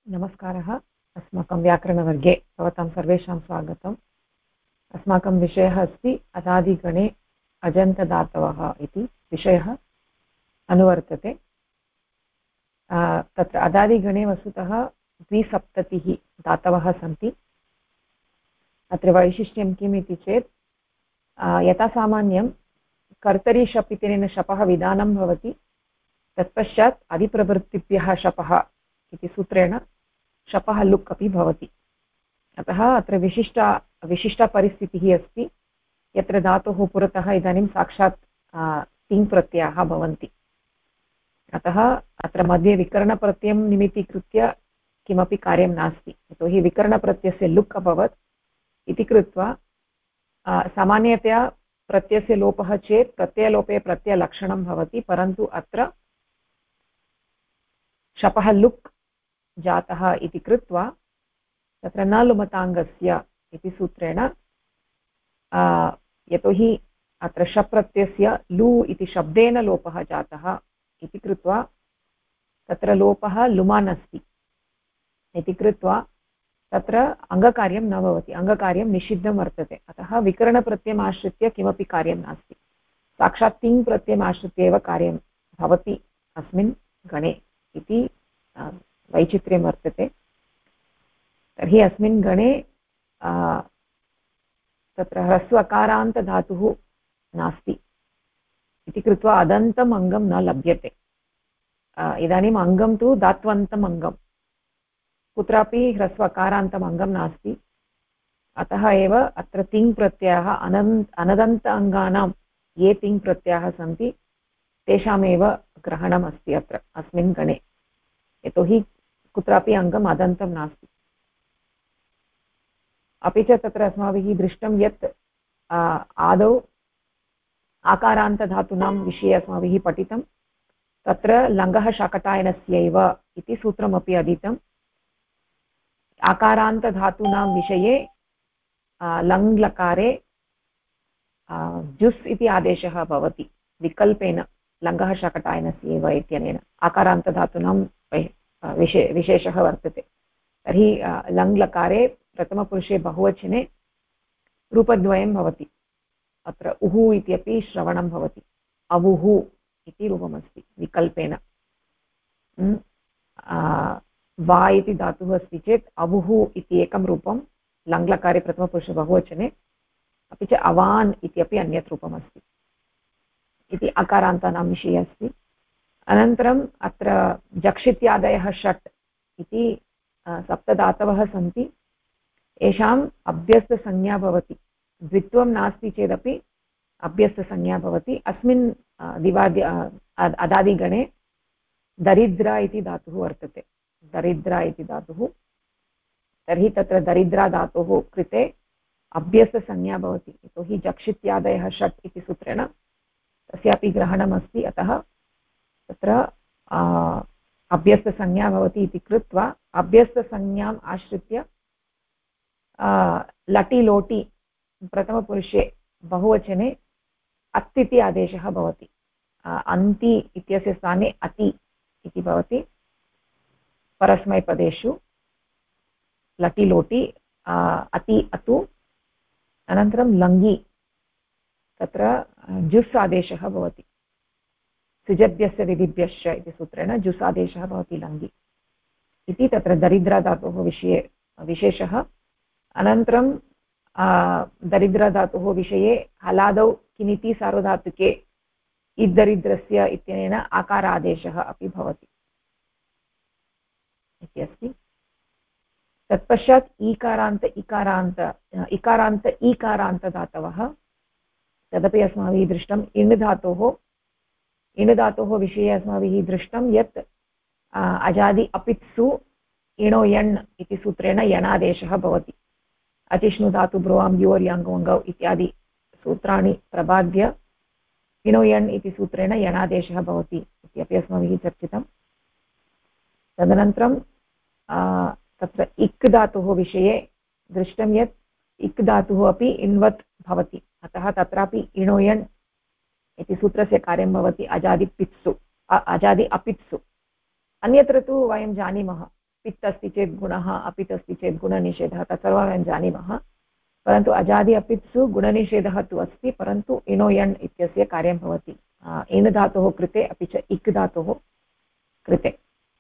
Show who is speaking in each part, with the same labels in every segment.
Speaker 1: नमस्कारः। अस्माकं व्याकरणवर्गे भवतां सर्वेषां स्वागतम्। अस्माकं विषयः अस्ति अदादिगणे अजन्तदातवः इति विषयः अनुवर्तते। तत्र अदादिगणे वस्तुतः 270 दातवः सन्ति। अत्र वैशिष्ट्यं किम् इति चेत् यथा सामान्यं कर्तरि शप् इत्यनेन शपः विधानं भवति, तत्पश्चात् अधिप्रवृत्तिभ्यः शपः इति सूत्रेण शपः लुक् अपि भवति। अतः अत्र विशिष्टा परिस्थितिः अस्ति यत्र धातोः पुरतः इदानीं साक्षात् तिङ् प्रत्ययाः भवन्ति। अतः अत्र मध्ये विकरणप्रत्ययं निमित्तीकृत्य किमपि कार्यं नास्ति, यतोहि विकरणप्रत्ययस्य लुक् अभवत् इति कृत्वा सामान्यतया प्रत्ययस्य लोपः चेत् प्रत्ययलोपे प्रत्ययलक्षणं भवति, परन्तु अत्र शपः लुक् जातः इति कृत्वा तत्र न लुमताङ्गस्य इति सूत्रेण यतोहि अत्र शप् प्रत्ययस्य लु इति शब्देन लोपः जातः इति कृत्वा तत्र लोपः लुमान् अस्ति इति कृत्वा तत्र अङ्गकार्यं न भवति, अङ्गकार्यं निषिद्धं वर्तते। अतः विकरणप्रत्ययम् आश्रित्य किमपि कार्यं नास्ति, साक्षात् तिङ् प्रत्ययम् आश्रित्य एव कार्यं भवति अस्मिन् गणे इति वैचित्र्यं वर्तते। तर्हि अस्मिन् गणे तत्र ह्रस्व अकारान्तधातुः नास्ति इति कृत्वा अदन्तम् अङ्गं न लभ्यते। इदानीम् अङ्गं तु धात्वन्तम् अङ्गं, कुत्रापि ह्रस्व अकारान्तम् अङ्गं नास्ति। अतः एव अत्र तिङ् प्रत्ययाः अनदन्त अङ्गानां ये तिङ् प्रत्ययाः सन्ति तेषामेव ग्रहणम् अस्ति अत्र अस्मिन् गणे, यतोहि कुत्रापि अङ्गम् अदन्तं नास्ति। अपि च तत्र अस्माभिः दृष्टं यत् आदौ आकारान्तधातूनां विषये अस्माभिः पठितं, तत्र लङ्गः शाकटायनस्यैव इति सूत्रमपि अधीतम्। आकारान्तधातूनां विषये लङ् लकारे जुस् इति आदेशः भवति विकल्पेन लङ्गः शाकटायनस्यैव इत्यनेन आकारान्तधातूनां विशेषः वर्तते। तर्हि लङ् लकारे प्रथमपुरुषे बहुवचने रूपद्वयं भवति। अत्र उः इत्यपि श्रवणं भवति, अवुः इति रूपमस्ति विकल्पेन। वा इति धातुः अस्ति चेत् अवुः इति एकं रूपं लङ्लकारे प्रथमपुरुषे बहुवचने, अपि च अवान् इत्यपि अन्यत् रूपमस्ति इति अकारान्तानां विषये अस्ति। अनन्तरम् अत्र जक्षित्यादयः षट् इति सप्तधातवः सन्ति, येषाम् अभ्यस्तसंज्ञा भवति। द्वित्वं नास्ति चेदपि अभ्यस्तसंज्ञा भवति। अस्मिन् अदादिगणे दरिद्रा इति धातुः वर्तते, दरिद्रा इति धातुः। तर्हि तत्र दरिद्रा धातोः कृते अभ्यस्तसंज्ञा भवति, यतोहि जक्षित्यादयः षट् इति सूत्रेण तस्यापि ग्रहणमस्ति। अतः तत्र अभ्यस्तसंज्ञा भवति इति कृत्वा अभ्यस्तसंज्ञाम् आश्रित्य लटि लोटि प्रथमपुरुषे बहुवचने अत् इति आदेशः भवति। अन्ति इत्यस्य स्थाने अति इति भवति परस्मैपदेषु। लटि लोटि अति अतु, अनन्तरं लङ्गि, तत्र जुस् आदेशः भवति। सिजभ्यस्य विधिभ्यश्च इति सूत्रेण जुस् आदेशः भवति लङ्गि इति तत्र दरिद्रधातोः विषये विशेषः। अनन्तरं दरिद्रधातोः विषये हलादौ किनिति सार्वधातुके इद्दरिद्रस्य इत्यनेन आकार आदेशः अपि भवति इति अस्ति। तत्पश्चात् इकारान्त ईकारान्तधातवः, तदपि अस्माभिः दृष्टम्। इण् धातोः विषये अस्माभिः दृष्टं यत् अजादि अपित्सु इणो यण् इति सूत्रेण यणादेशः भवति। अतिष्णु धातु ब्रुवां योर् याङ्गौ इत्यादि सूत्राणि प्रबाद्य इणो यण् इति सूत्रेण यणादेशः भवति इत्यपि अस्माभिः चर्चितं। तदनन्तरं तत्र इक् धातुः विषये दृष्टं यत् इक् धातुः अपि इण्वत् भवति, अतः तत्रापि इणो यण् इति सूत्रस्य कार्यं भवति अजादि अपित्सु। अन्यत्र तु वयं जानीमः पित् अस्ति चेत् गुणः, अपित् अस्ति चेत् गुणनिषेधः, तत्सर्वं वयं जानीमः। परन्तु अजादि अपित्सु गुणनिषेधः तु अस्ति, परन्तु इनो यण् इत्यस्य कार्यं भवति एन् धातोः कृते अपि च इक् धातोः कृते।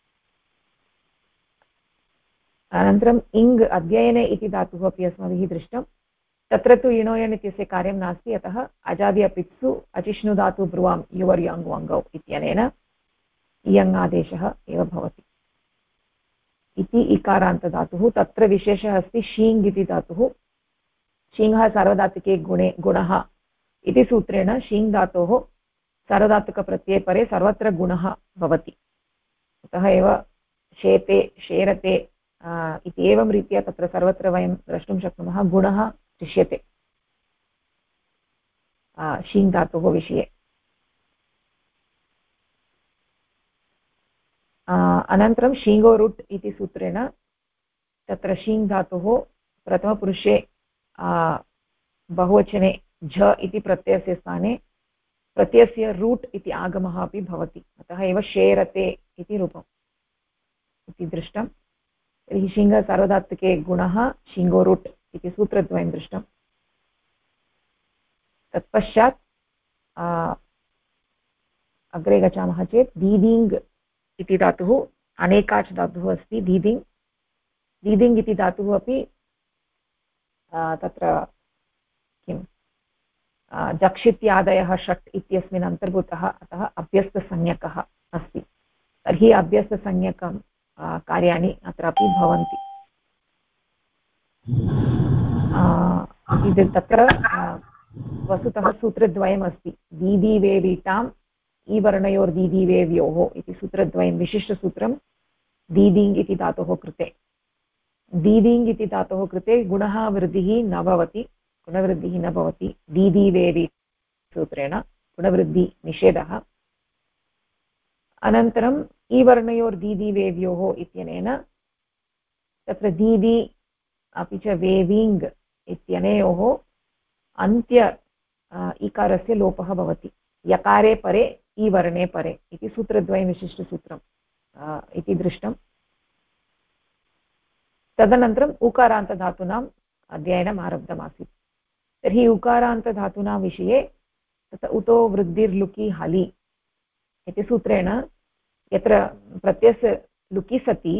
Speaker 1: अनन्तरम् इङ् अध्ययने इति धातुः अपि अस्माभिः दृष्टं, तत्र तु इनो यण् इत्यस्य कार्यं नास्ति, अतः अजादि अपित्सु अचिष्णुधातु ब्रुवां युवर् यङ् वङ्गौ इत्यनेन इयङ् आदेशः एव भवति इति इकारान्तधातुः। तत्र विशेषः अस्ति शीङ् इति धातुः। शीङ्ः सार्वधातुके गुणः इति सूत्रेण शीङ् धातोः सार्वधातुकप्रत्यये परे सर्वत्र गुणः भवति, अतः एव शेते शेरते इति एवं रीत्या तत्र सर्वत्र वयं द्रष्टुं शक्नुमः गुणः दृश्यते शीङ् धातोः विषये। अनन्तरं शीङ्गोरुट् इति सूत्रेण तत्र शीङ् धातोः प्रथमपुरुषे बहुवचने झ इति प्रत्ययस्य स्थाने प्रत्ययस्य रूट् इति आगमः अपि भवति, अतः एव शेरते इति रूपम् इति दृष्टं। तर्हि शीङ्ग सार्वधातुके गुणः शीङ्गोरुट् इति सूत्रद्वयं दृष्टं। तत्पश्चात् अग्रे गच्छामः चेत् दीदिङ् इति धातुः अनेकाच् धातुः अस्ति। दीदिङ् इति धातुः अपि तत्र किं जक्षित्यादयः षट् इत्यस्मिन् अन्तर्भूतः, अतः अभ्यस्तसंज्ञकः अस्ति। तर्हि अभ्यस्तसंज्ञकं कार्याणि अत्रापि भवन्ति। तत्र वस्तुतः सूत्रद्वयम् अस्ति, दीदीवेवीटाम् ईवर्णयोर्दीदीवेव्योः इति सूत्रद्वयं, विशिष्टसूत्रं दीदिङ् इति धातोः कृते। दीदिङ् इति धातोः कृते गुणः वृद्धिः न भवति, गुणवृद्धिः न भवति दीदीवेवि सूत्रेण, गुणवृद्धिनिषेधः। अनन्तरम् ईवर्णयोर्दीदीवेव्योः इत्यनेन तत्र दीदी अपि च वेविङ् इत्यनयोः अन्त्य इकारस्य लोपः भवति, यकारे परे ईवर्णे परे इति सूत्रद्वयं विशिष्टसूत्रम् इति दृष्टम्। तदनन्तरम् उकारान्तधातूनाम् अध्ययनम् आरब्धमासीत्। तर्हि उकारान्तधातूनां विषये तत्र उतो वृद्धिर्लुकि हलि इति सूत्रेण यत्र प्रत्ययस्य लुकि सति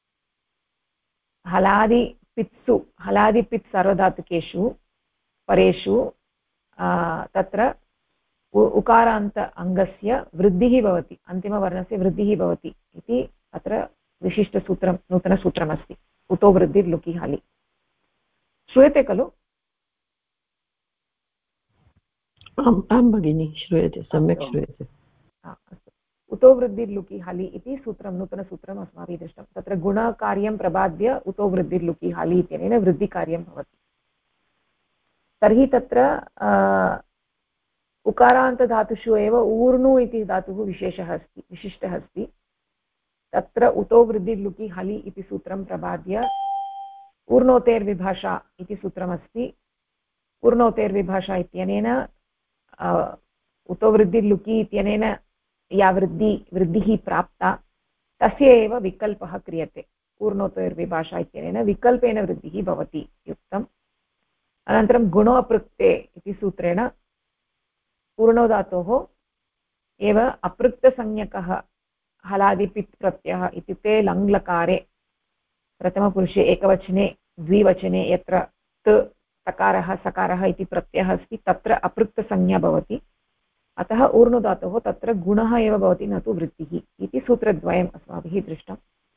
Speaker 1: हलादिपित् सार्वधातुकेषु परेषु तत्र उकारान्त अङ्गस्य वृद्धिः भवति, अन्तिमवर्णस्य वृद्धिः भवति इति अत्र विशिष्टसूत्रं, नूतनसूत्रमस्ति, उतो वृद्धिर्लुकि हलि। श्रूयते खलु?
Speaker 2: आं भगिनि, श्रूयते, सम्यक् श्रूयते।
Speaker 1: अस्तु, उतो वृद्धिर्लुकि हलि इति सूत्रं, नूतनसूत्रम् अस्माभिः दृष्टं। तत्र गुणकार्यं प्रबाद्य उतो वृद्धिर्लुकि हलि इत्यनेन वृद्धिकार्यं भवति। तर्हि तत्र उकारान्तधातुषु एव ऊर्णु इति धातुः विशेषः अस्ति, विशिष्टः अस्ति। तत्र उतो वृद्धिर्लुकि हलि इति सूत्रं प्रबाद्य ऊर्णोतेर्विभाषा इति सूत्रमस्ति। ऊर्णोतेर्विभाषा इत्यनेन उतो वृद्धिर्लुकि इत्यनेन या वृद्धिः प्राप्ता तस्य एव विकल्पः क्रियते। ऊर्णोतेर्विभाषा इत्यनेन विकल्पेन वृद्धिः भवति युक्तम्। अनन्तरं गुणोऽपृक्ते इति सूत्रेण ऊर्णोधातोः एव अपृक्तसंज्ञकः हलादिपित् प्रत्ययः, इत्युक्ते लङ्लकारे प्रथमपुरुषे एकवचने द्विवचने यत्र त तकारः सकारः इति प्रत्ययः अस्ति तत्र अपृक्तसंज्ञा भवति, अतः ऊर्णुधातोः तत्र गुणः एव भवति, न तु वृत्तिः इति सूत्रद्वयम् अस्माभिः दृष्टम्।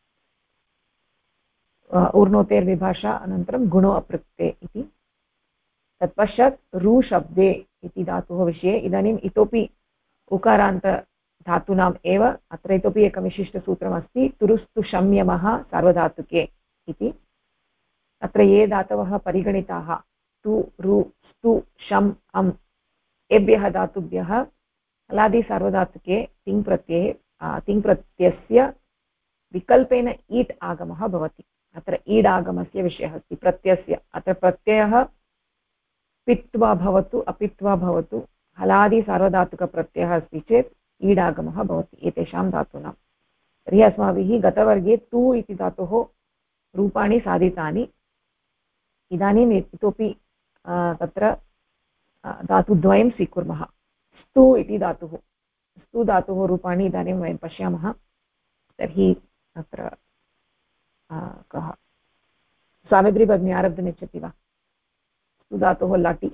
Speaker 1: ऊर्णोतेर्विभाषा अनन्तरं गुणो अपृक्ते इति। तत्पश्चात् रुशब्दे इति धातुः विषये इदानीम् इतोपि उकारान्तधातूनाम् एव अत्र इतोपि एकं विशिष्टसूत्रमस्ति, तुरुस्तु शम्यमः सार्वधातुके इति। अत्र ये धातवः परिगणिताः तु रु स्तु शम् अम् एभ्यः धातुभ्यः हलादि सार्वधातुके तिङ्प्रत्ययस्य विकल्पेन ईट् आगमः भवति। अत्र ईड् आगमस्य विषयः अस्ति प्रत्ययस्य। अत्र प्रत्ययः पित्वा भवतु अपित्वा भवतु हलादि सार्वधातुकप्रत्ययः अस्ति चेत् ईडागमः भवति एतेषां धातूनां। तर्हि अस्माभिः गतवर्गे तु इति धातोः रूपाणि साधितानि। इदानीम् इतोपि तत्र धातुद्वयं स्वीकुर्मः। स्तु इति धातुः, स्तु धातुः रूपाणि इदानीं वयं पश्यामः। तर्हि अत्र कः सावित्री भगिनी आरब्धुमिच्छति वा? स्तु धातुः लटि।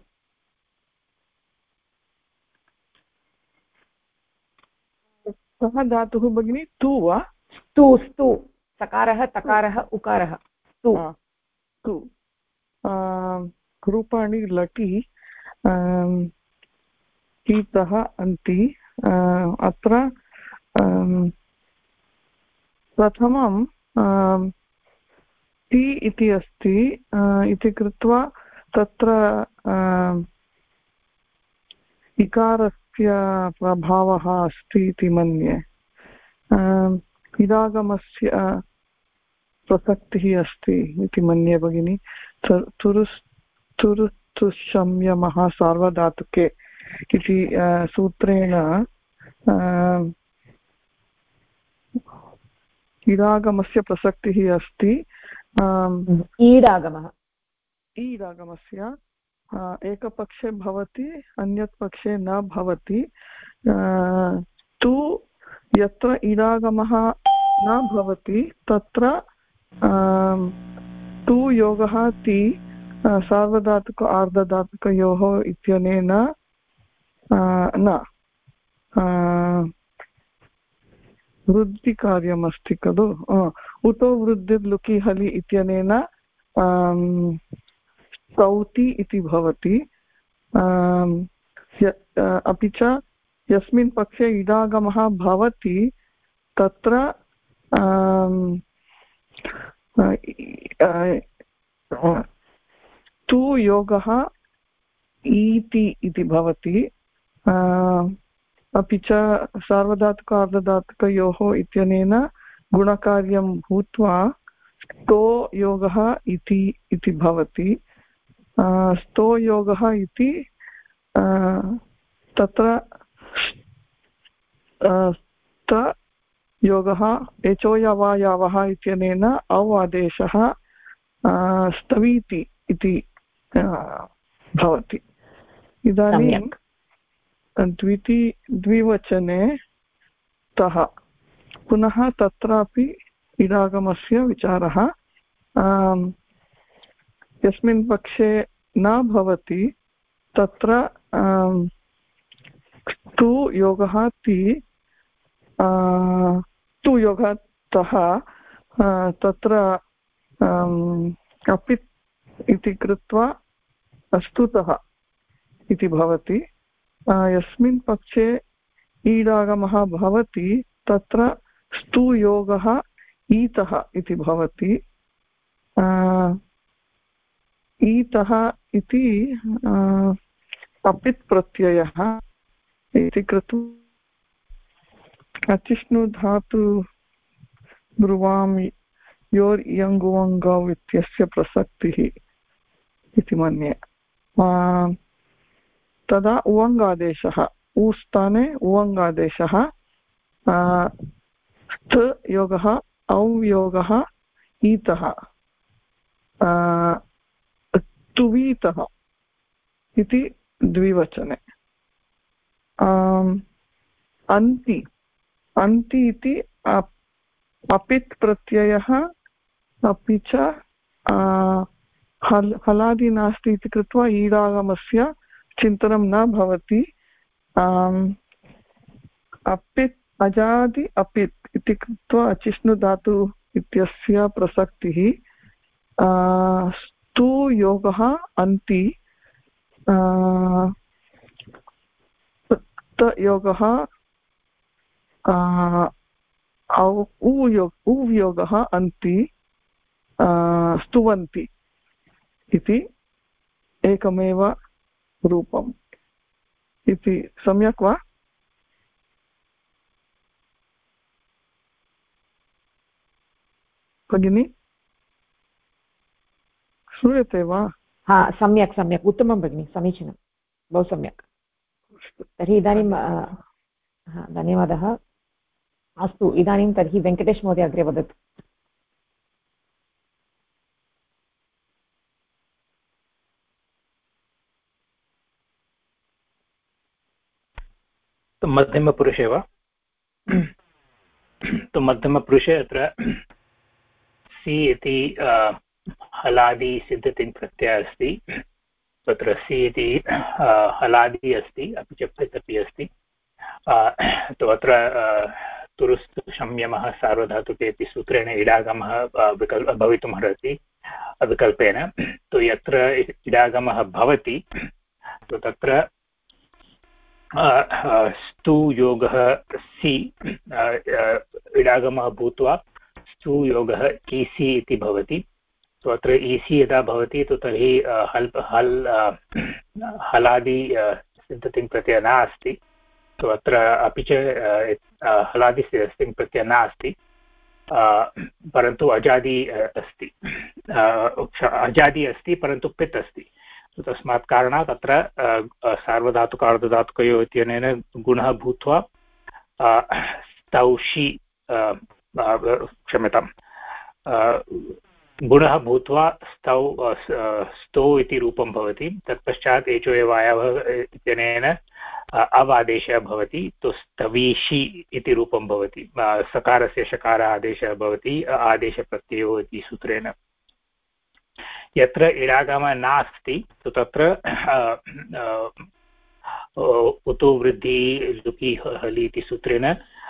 Speaker 3: कः धातुः भगिनी? तु वा?
Speaker 1: स्तु स्तु सकारः तकारः उकारः स्तु।
Speaker 3: तु रूपाणि लटि कीतः अन्ति। अत्र प्रथमं ति इति अस्ति इति कृत्वा तत्र इकारस्य प्रभावः अस्ति इति मन्ये। इदागमस्य प्रसक्तिः अस्ति इति मन्ये भगिनि। तुरुस्तुशम्यमः सार्वधातुके इति सूत्रेण इडागमस्य प्रसक्तिः अस्ति। ईडागमस्य एकपक्षे भवति, अन्यत् पक्षे न भवति। तु यत्र इडागमः न भवति तत्र तु योगः ति सार्वधातुक आर्धधातुकयोः इत्यनेन न वृद्धिकार्यमस्ति खलु। उतो वृद्धिर्लुकि हलि इत्यनेन स्तौति इति भवति। अपि च यस्मिन् पक्षे इडागमः भवति तत्र तु योगः ईति इति भवति। अपि च सार्वधातुक अर्धधातुकयोः इत्यनेन गुणकार्यं भूत्वा स्तो योगः इति भवति। स्तो योगः इति तत्र स्त योगः एचोयवायावः इत्यनेन औ आदेशः स्तवीति इति भवति। इदानीं द्विवचने तः पुनः तत्रापि इडागमस्य विचारः। यस्मिन् पक्षे न भवति तत्र तु योगः ति तु योगः तः तत्र अपित् इति कृत्वा स्तुतः इति भवति। यस्मिन् पक्षे ईडागमः भवति तत्र स्तु योगः ईतः इति भवति। ईतः इति अपित् प्रत्ययः इति कृत्वा अचिष्णु धातु ब्रुवां योर् इयङ्गुवङ्गौ इत्यस्य प्रसक्तिः इति मन्ये। तदा उवङ्गादेशः उ स्थाने उवङ्गादेशः स्थ योगः औ योगः ईतः तुवीतः इति द्विवचने। अन्ति अन्ति इति अपित् प्रत्ययः अपि च हलादि नास्ति इति कृत्वा ईडागमस्य चिन्तनं न भवति। अपित् अजादि अपित् इति कृत्वा अचिष्णु धातु इत्यस्य प्रसक्तिः। स्तु योगः अन्ति योगः उयोगः अन्ति स्तुवन्ति इति एकमेव रूपम् इति सम्यक् वा? भगिनी श्रूयते वा?
Speaker 1: हा, सम्यक् सम्यक्, उत्तमं भगिनि, समीचीनं, बहु सम्यक्। तर्हि इदानीं धन्यवादः। अस्तु इदानीं तर्हि वेङ्कटेश महोदय अग्रे वदतु।
Speaker 4: मध्यमपुरुषे वा? तु मध्यमपुरुषे अत्र सि इति हलादि सिद्धतिङ् प्रत्ययः अस्ति। तत्र सि इति हलादि अस्ति, अपि च पित् अपि अस्ति। तु अत्र तुरुस्तु संयमः सार्वधातुके इति सूत्रेण इडागमः भवितुम् अर्हति विकल्पेन। तु यत्र इडागमः भवति तत्र स्तु योगः सि इडागमः भूत्वा स्तु योगः ईसि इति भवति। तो अत्र ईसि यदा भवति तो तर्हि हलादि सिद्धतिङ् प्रत्ययः नास्ति। तो अत्र अपि च हलादि सिद्धतिङ् प्रत्ययः नास्ति, परन्तु अजादि अस्ति। अजादि अस्ति परन्तु पित् अस्ति। तस्मात् कारणात् अत्र सार्वधातुक अर्धधातुकयोः इत्यनेन गुणः भूत्वा स्तौषि क्षम्यतां गुणः भूत्वा स्तौ इति रूपं भवति। तत्पश्चात् एचो एवायवः इत्यनेन अव् आदेशः भवति। तो स्तवीषि इति रूपं भवति। सकारस्य शकार आदेशः भवति आदेशप्रत्ययो इति सूत्रेण। यत्र इडागमः नास्ति तो तत्र उतो वृद्धि लुकि हलि इति सूत्रेण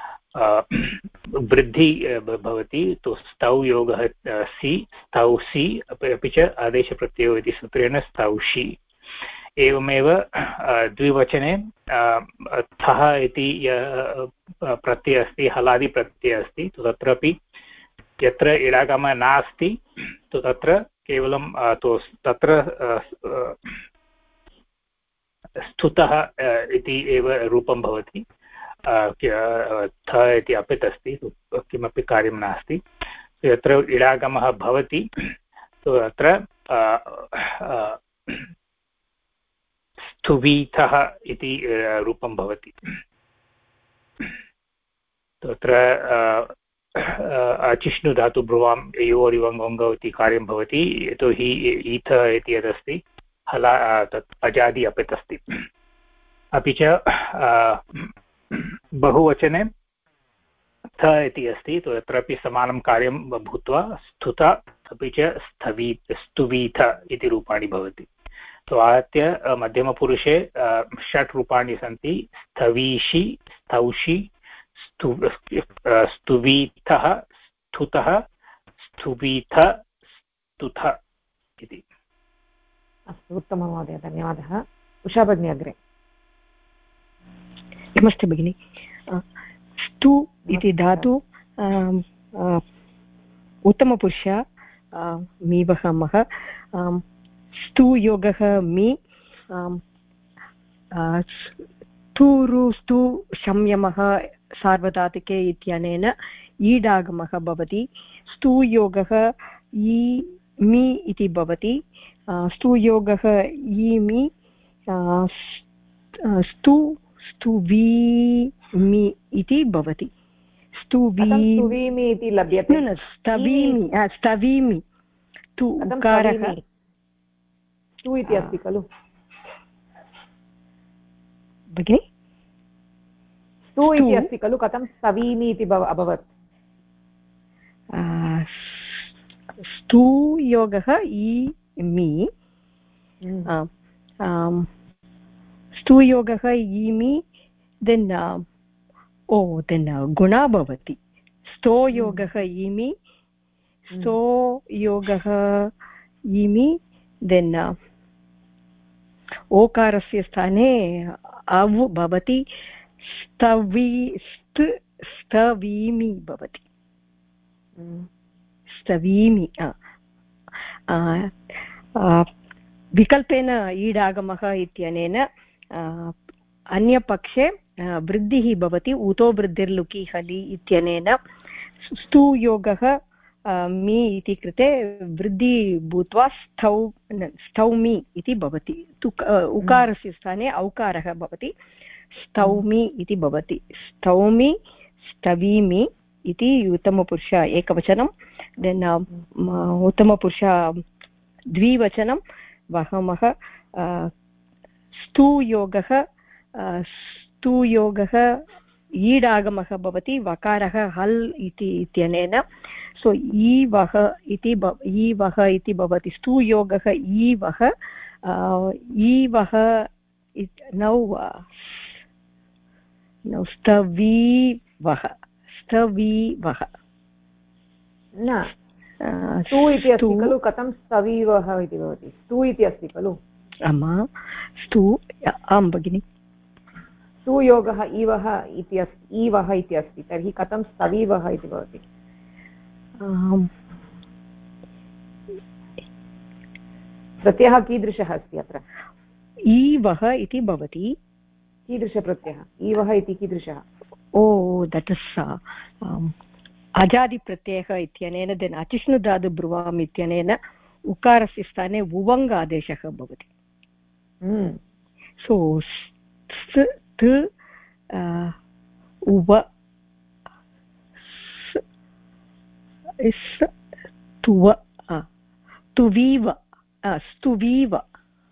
Speaker 4: वृद्धि भवति। तो स्तौ योगः सि स्तौसि अपि च आदेशप्रत्ययो इति सूत्रेण स्तौषि। एवमेव द्विवचने थः इति प्रत्ययः अस्ति, हलादि प्रत्ययः अस्ति। तो तत्रापि यत्र इडागमः नास्ति तो तत्र केवलं तो तत्र स्तुतः इति एव रूपं भवति। थ इति अपित् अस्ति, किमपि कार्यं नास्ति। यत्र इडागमः भवति तो अत्र स्तुवीथः इति रूपं भवति। तत्र चिष्णु धातु ब्रुवां योरिवङ्गौ इति कार्यं भवति। यतोहि ईथ इति यदस्ति हला तत् अजादि अपित् अस्ति। अपि च बहुवचने थ इति अस्ति। तो तत्रापि समानं कार्यं भूत्वा स्तुत अपि च स्तुवीथ इति रूपाणि भवति। तो आहत्य मध्यमपुरुषे षट् रूपाणि सन्ति। स्थवीषि, स्तौषि, स्तुवीथः, स्तुतः, स्तुवीथ, स्तुथ इति।
Speaker 1: अस्तु, उत्तमं महोदय, धन्यवादः। उषा भगिनी अग्रे।
Speaker 2: नमस्ते भगिनि। स्तु इति धातु उत्तमपुरुष मीवहमः। स्तु योगः मि, स्तुरु स्तु संयमः सार्वधातुके इत्यनेन ईडागमः भवति। स्तु योगः इ मि इति भवति। स्तु योगः ईमि, स्तु स्तुवीमि इति भवति।
Speaker 1: स्तुवीमि इति लभ्यते।
Speaker 2: न स्तवीमि, स्तवीमि तु उकारः
Speaker 1: स्तु इति अस्ति खलु
Speaker 2: भगिनि?
Speaker 1: स्तु इति अस्ति खलु, कथं स्तवीमि इति अभवत्?
Speaker 2: स्तु योगः ईमि, स्तु योगः ईमि, देन् गुणा भवति। स्तो योगः ईमि, स्तो योगः ईमि, देन् ओकारस्य स्थाने अव् भवति। स्तवीमि भवति। स्तवीमि। विकल्पेन ईडागमः इत्यनेन अन्यपक्षे वृद्धिः भवति। उतो वृद्धिर्लुकि हलि इत्यनेन स्तु योगः मि इति कृते वृद्धि भूत्वा स्तौमि इति भवति। उकारस्य स्थाने औकारः भवति। स्तौमि इति भवति। स्तौमि, स्तवीमि इति उत्तमपुरुष एकवचनं देन् उत्तमपुरुष द्विवचनं वहमः स्तूयोगः ईडागमः भवति वकारः हल् इत्यनेन सो ईवः इति भवति स्तूयोगः ईवः नौ स्तवीवः
Speaker 1: न स्तु इति अस्ति खलु कथं स्तवीवः इति भवति स्तु इति अस्ति खलु
Speaker 2: आं भगिनि
Speaker 1: स्तूयोगः ईवः इति अस्ति तर्हि कथं स्तवीवः इति भवति प्रत्ययः कीदृशः अस्ति अत्र
Speaker 2: ईवः इति भवति
Speaker 1: कीदृशप्रत्ययः ईवः इति कीदृशः
Speaker 2: दट् इस् अजादिप्रत्ययः इत्यनेन देन् अचिष्णुधातु ब्रुवाम् इत्यनेन उकारस्य स्थाने उवङ् आदेशः भवति सो उव तुव तुवीव स्तुवीव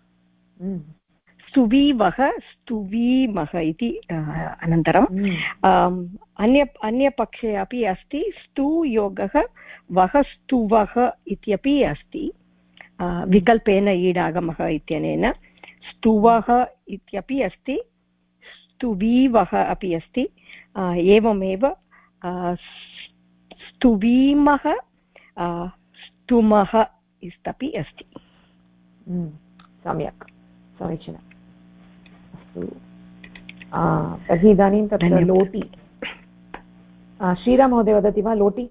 Speaker 2: स्तुवीवः स्तुवीमः इति अनन्तरम् अन्यपक्षे अपि अस्ति स्तूयोगः वः स्तुवः इत्यपि अस्ति विकल्पेन ईडागमः इत्यनेन स्तुवः इत्यपि अस्ति स्तुवीवः अपि अस्ति एवमेव स्तुवीमः स्तुमः इत्यपि अस्ति
Speaker 1: सम्यक् समीचीनम् अस्तु तर्हि इदानीं तत्र लोटि श्रीराममहोदय वदति वा लोटि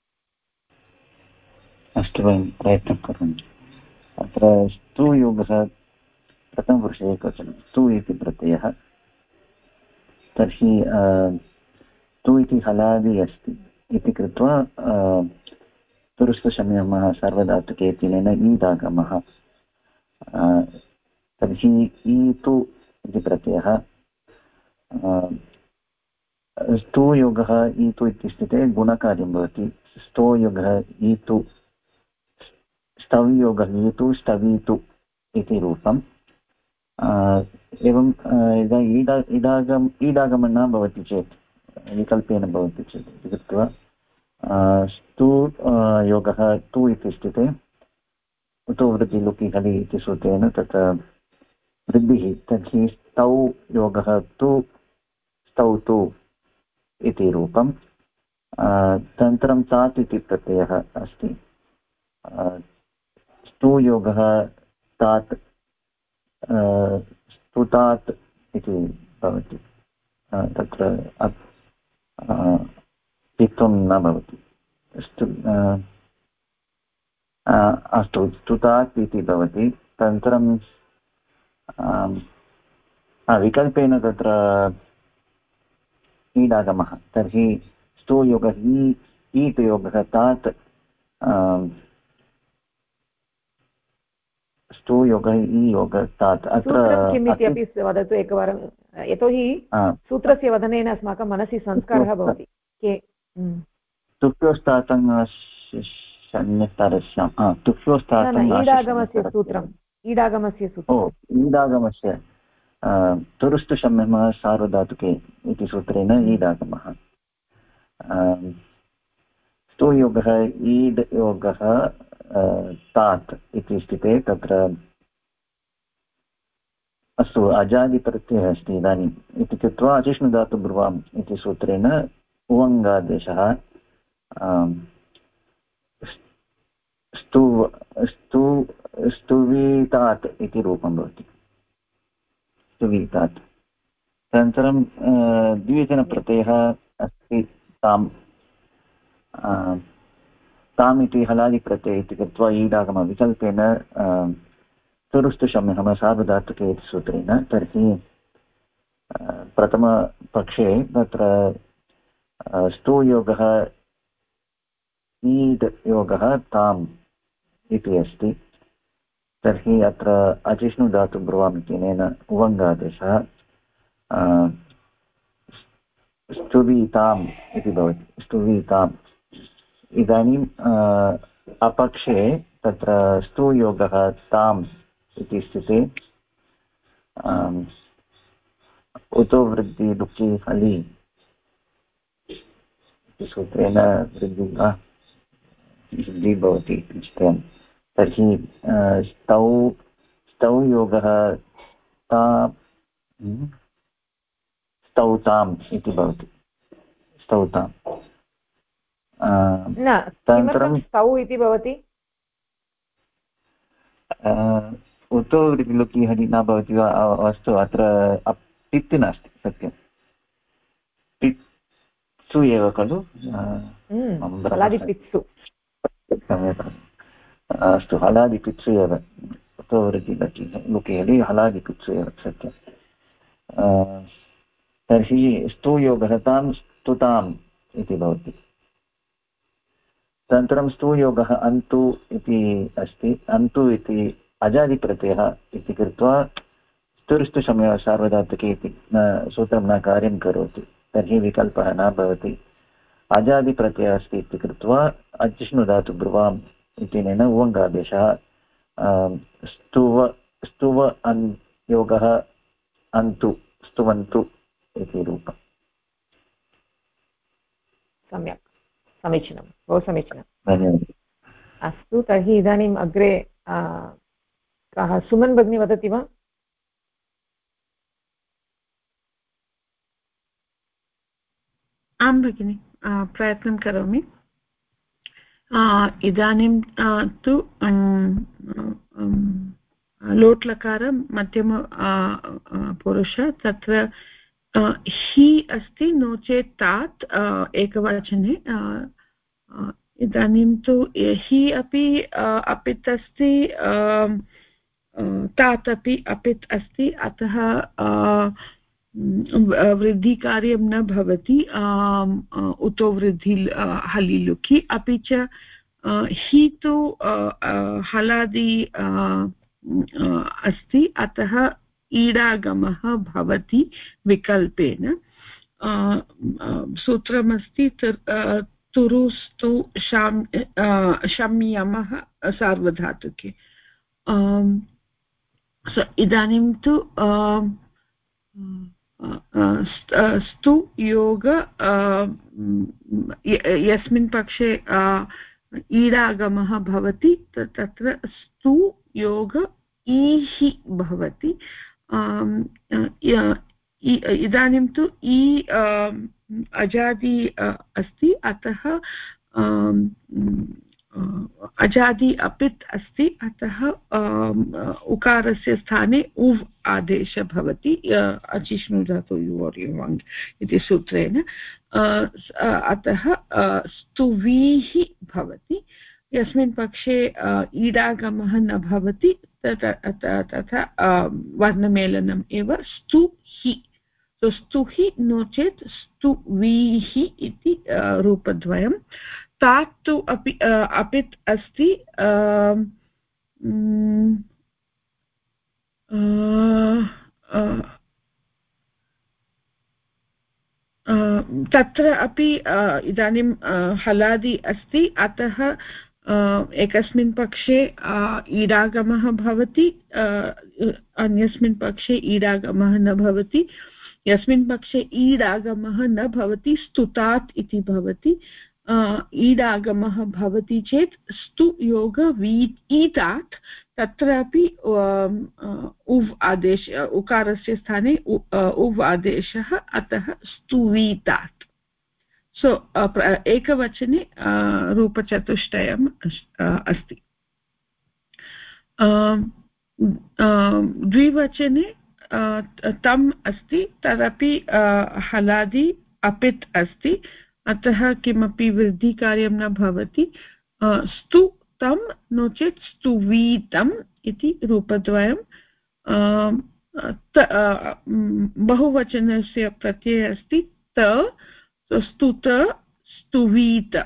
Speaker 5: अस्तु वयं प्रयत्नं करोमि अत्र स्तूयोगः प्रथमपुरुषे एकवचनं स्तु इति प्रत्ययः तर्हि तु इति हलादि अस्ति इति कृत्वा तुरुस्तुशम्यमः सार्वधातुके तिलेन ईदागमः तर्हि ईतु इति प्रत्ययः स्तूयोगः ईतु इति स्थिते गुणकार्यं भवति स्तोयोगः ईतु स्तवयोगः ईतु स्तवीतु इति रूपम् एवं ईडागमः न भवति चेत् विकल्पेन भवति चेत् इति कृत्वा स्तु योगः तु इति स्थिते उतो वृद्धिलुकि हलि इति सूत्रेण तत्र वृद्धिः तर्हि स्तौ योगः तु स्तौतु इति रूपम् तदनन्तरं तात् इति प्रत्ययः अस्ति स्तूयोगः तात् स्तुतात् इति भवति तत्र पित्वं न भवति अस्तु स्तुतात् इति भवति तदनन्तरं विकल्पेन तत्र ईडागमः तर्हि स्तूयोगः ईट् योगः तात् स्तूयोगः ईयोगः तात् अत्र
Speaker 1: किम् इति अपि वदतु एकवारं यतोहि सूत्रस्य वदनेन अस्माकं मनसि संस्कारः भवति के ईडागमस्य
Speaker 5: तुरुस्तुशम्यमः सार्वधातुके इति सूत्रेण ईडागमः स्तूयोगः ईड् योगः तात् इति स्थिते तत्र अस्तु अजादिप्रत्ययः अस्ति इदानीम् इति कृत्वा अचिष्णुधातु ब्रुवाम् इति सूत्रेण उवङ्गादेशः स्तुवीतात् इति रूपं भवति स्तुवीतात् तदनन्तरं द्विवचनप्रत्ययः अस्ति ताम् ताम् इति हलादिप्रत्ययः इति कृत्वा ईडागमविकल्पेन तुरुस्तुशम्यः सार्वधातुके इति सूत्रेण तर्हि प्रथमपक्षे तत्र स्तूयोगः ईड् योगः ताम् इति अस्ति तर्हि अत्र अचिष्णुधातु ब्रुवाम् इत्यनेन उवङ्गादेशः स्तुवीताम् इति भवति स्तुवीताम् इदानीम् अपक्षे तत्र स्तुयोगः ताम् इति स्थिते उतो वृद्धि दुःखी फली इति सूत्रेण वृद्धिः भवति निश्चयं तर्हि स्तौ योगः स्तौताम् इति भवति स्तौताम्
Speaker 1: किमर्थं स्तौ इति भवति
Speaker 5: उतो वृद्धिलुकि हरि न भवति वा अस्तु अत्र पित् नास्ति सत्यं पित्सु एव खलु
Speaker 1: हलादिपित्सु
Speaker 5: अस्तु हलादिपित्सु एव उतो वृद्धिलुकि लुकि हरि हलादिपित्सु एव सत्यं तर्हि स्तुयोगः तां स्तुताम् इति भवति तदनन्तरं स्तुयोगः अन्तु इति अस्ति अन्तु इति अजादिप्रत्ययः इति कृत्वा स्तुर्स्तुशमयः सार्वधातुके इति सूत्रं न कार्यं करोति तर्हि विकल्पः न भवति अजादिप्रत्ययः अस्ति इति कृत्वा अचिष्णुधातु ब्रुवाम् इत्यनेन उवङ्गादेशः स्तुव योगः अन्तु स्तुवन्तु इति रूपम्
Speaker 1: सम्यक् समीचीनं बहु समीचीनं
Speaker 5: धन्यवादः
Speaker 1: अस्तु तर्हि इदानीम् अग्रे कः सुमन् भगिनी वदति वा
Speaker 6: आं भगिनि प्रयत्नं करोमि इदानीं तु लोट्लकार मध्यम पुरुष तत्र हि अस्ति नो चेत् तात् एकवचने इदानीं तु हि अपि अपित् अस्ति तात् अपि अपित् अस्ति अतः वृद्धिकार्यं न भवति उतो वृद्धि हलिलुकि अपि च हि तु हलादि अस्ति अतः ईडागमः भवति विकल्पेन सूत्रमस्ति तुरुस्तु शम्यमः सार्वधातुके इदानीं तु स्तु योग यस्मिन् पक्षे ईडागमः भवति तत्र स्तु योग ईहि भवति इदानीं तु ई अजादि अस्ति अतः अजादि अपित् अस्ति अतः उकारस्य स्थाने उव् आदेशः भवति अचिष्णुधातु युवर्युवङ् इति सूत्रेण अतः स्तुवीः भवति यस्मिन् पक्षे ईडागमः न भवति तथा वर्णमेलनम् एव स्तुहि स्तुहि नो चेत् स्तुवीः इति रूपद्वयं तात् तु अपि अपित् अस्ति तत्र अपि इदानीं हलादि अस्ति अतः एकस्मिन् पक्षे ईडागमः भवति अन्यस्मिन् पक्षे ईडागमः न भवति यस्मिन् पक्षे ईडागमः न भवति स्तुतात् इति भवति ईडागमः भवति चेत् स्तु योग ईतात् तत्रापि उव् आदेश उकारस्य स्थाने उव् आदेशः अतः स्तुवीतात् सो एकवचने रूपचतुष्टयम् अस्ति द्विवचने तम् अस्ति तदपि हलादि अपित् अस्ति अतः किमपि वृद्धिकार्यं न भवति स्तु तं नो चेत् स्तुवीतम् इति रूपद्वयं बहुवचनस्य प्रत्ययः अस्ति त स्तुत स्तुवीत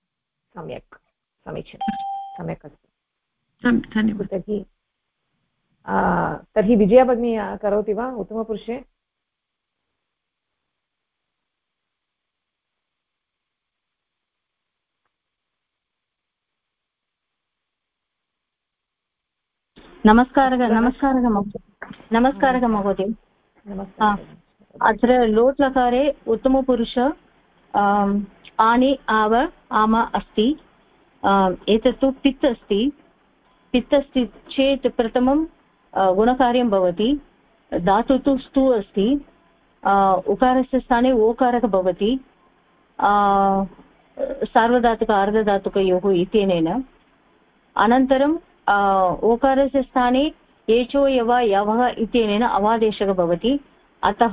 Speaker 1: सम्यक् समीचीनं सम्यक् अस्ति
Speaker 6: धन्यवादः
Speaker 1: तर्हि विजया भगिनी करोति वा उत्तमपुरुषे?
Speaker 7: नमस्कारः महोदय। अत्र लोट् लकारे उत्तमपुरुष आनि आव आम अस्ति। एतत्तु पित् अस्ति। पित् अस्ति चेत् प्रथमं गुणकार्यं भवति। धातु तु स्तु अस्ति। उकारस्य स्थाने ओकारः भवति सार्वधातुक अर्धधातुकयोः इत्यनेन। अनन्तरं ओकारस्य स्थाने एचो यव यवः इत्यनेन अवादेशः भवति। अतः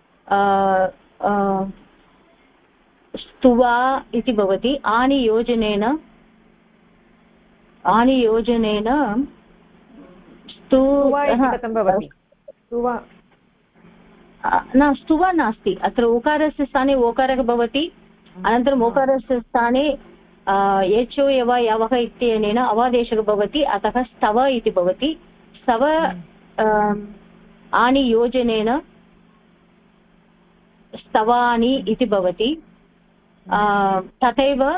Speaker 7: स्तुवा इति भवति। आनियोजनेन न स्तुवा नास्ति। अत्र ओकारस्य स्थाने ओकारः भवति। अनन्तरम् ओकारस्य स्थाने एचो यव यवः इत्यनेन अवादेशः भवति। अतः स्तव इति भवति। स्तव आनियोजनेन स्तवानि इति भवति। तथैव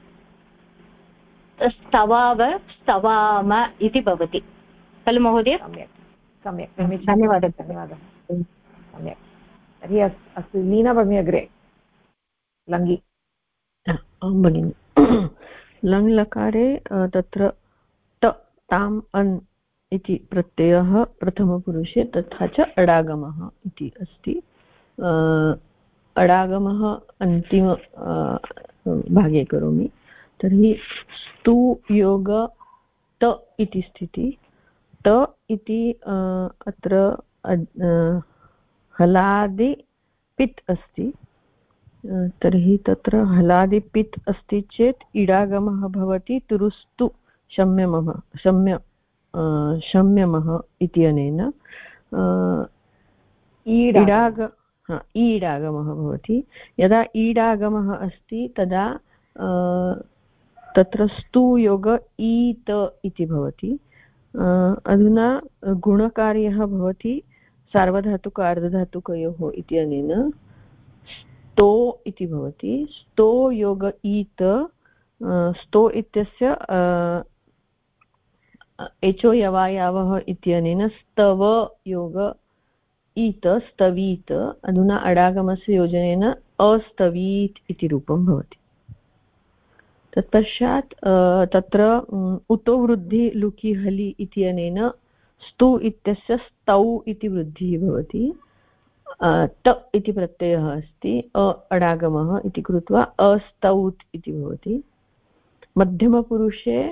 Speaker 7: स्तवाव स्तवाम इति भवति खलु महोदय?
Speaker 1: सम्यक् धन्यवादः। सम्यक्। तर्हि अस्तु लीना भगिनी अग्रे। लङ्गि
Speaker 2: भगिनि लङ् लकारे तत्र त ताम् अन् इति प्रत्ययः प्रथमपुरुषे तथा च अडागमः इति अस्ति। अडागमः अन्तिम भागे करोमि। तर्हि स्तु योग त इति स्थितिः। त इति अत्र हलादि पित् अस्ति। तर्हि तत्र हलादिपित् अस्ति चेत् इडागमः भवति तुरुस्तु शम्यमः इत्यनेन ईडागमः भवति। यदा ईडागमः अस्ति तदा तत्र स्तु योग ईत इति भवति। अधुना गुणकार्यः भवति सार्वधातुक अर्धधातुकयोः इत्यनेन स्तो इति भवति। स्तो योग ईत। स्तो इत्यस्य एचो यवायावः इत्यनेन स्तव योग ईत स्तवीत। अधुना अडागमस्य योजनेन अस्तवीत् इति रूपं भवति। तत्पश्चात् तत्र उतो वृद्धि लुकि हलि इत्यनेन स्तु इत्यस्य स्तौ इति वृद्धिः भवति। त इति प्रत्ययः अस्ति। अडागमः इति कृत्वा अस्तौत् इति भवति। मध्यमपुरुषे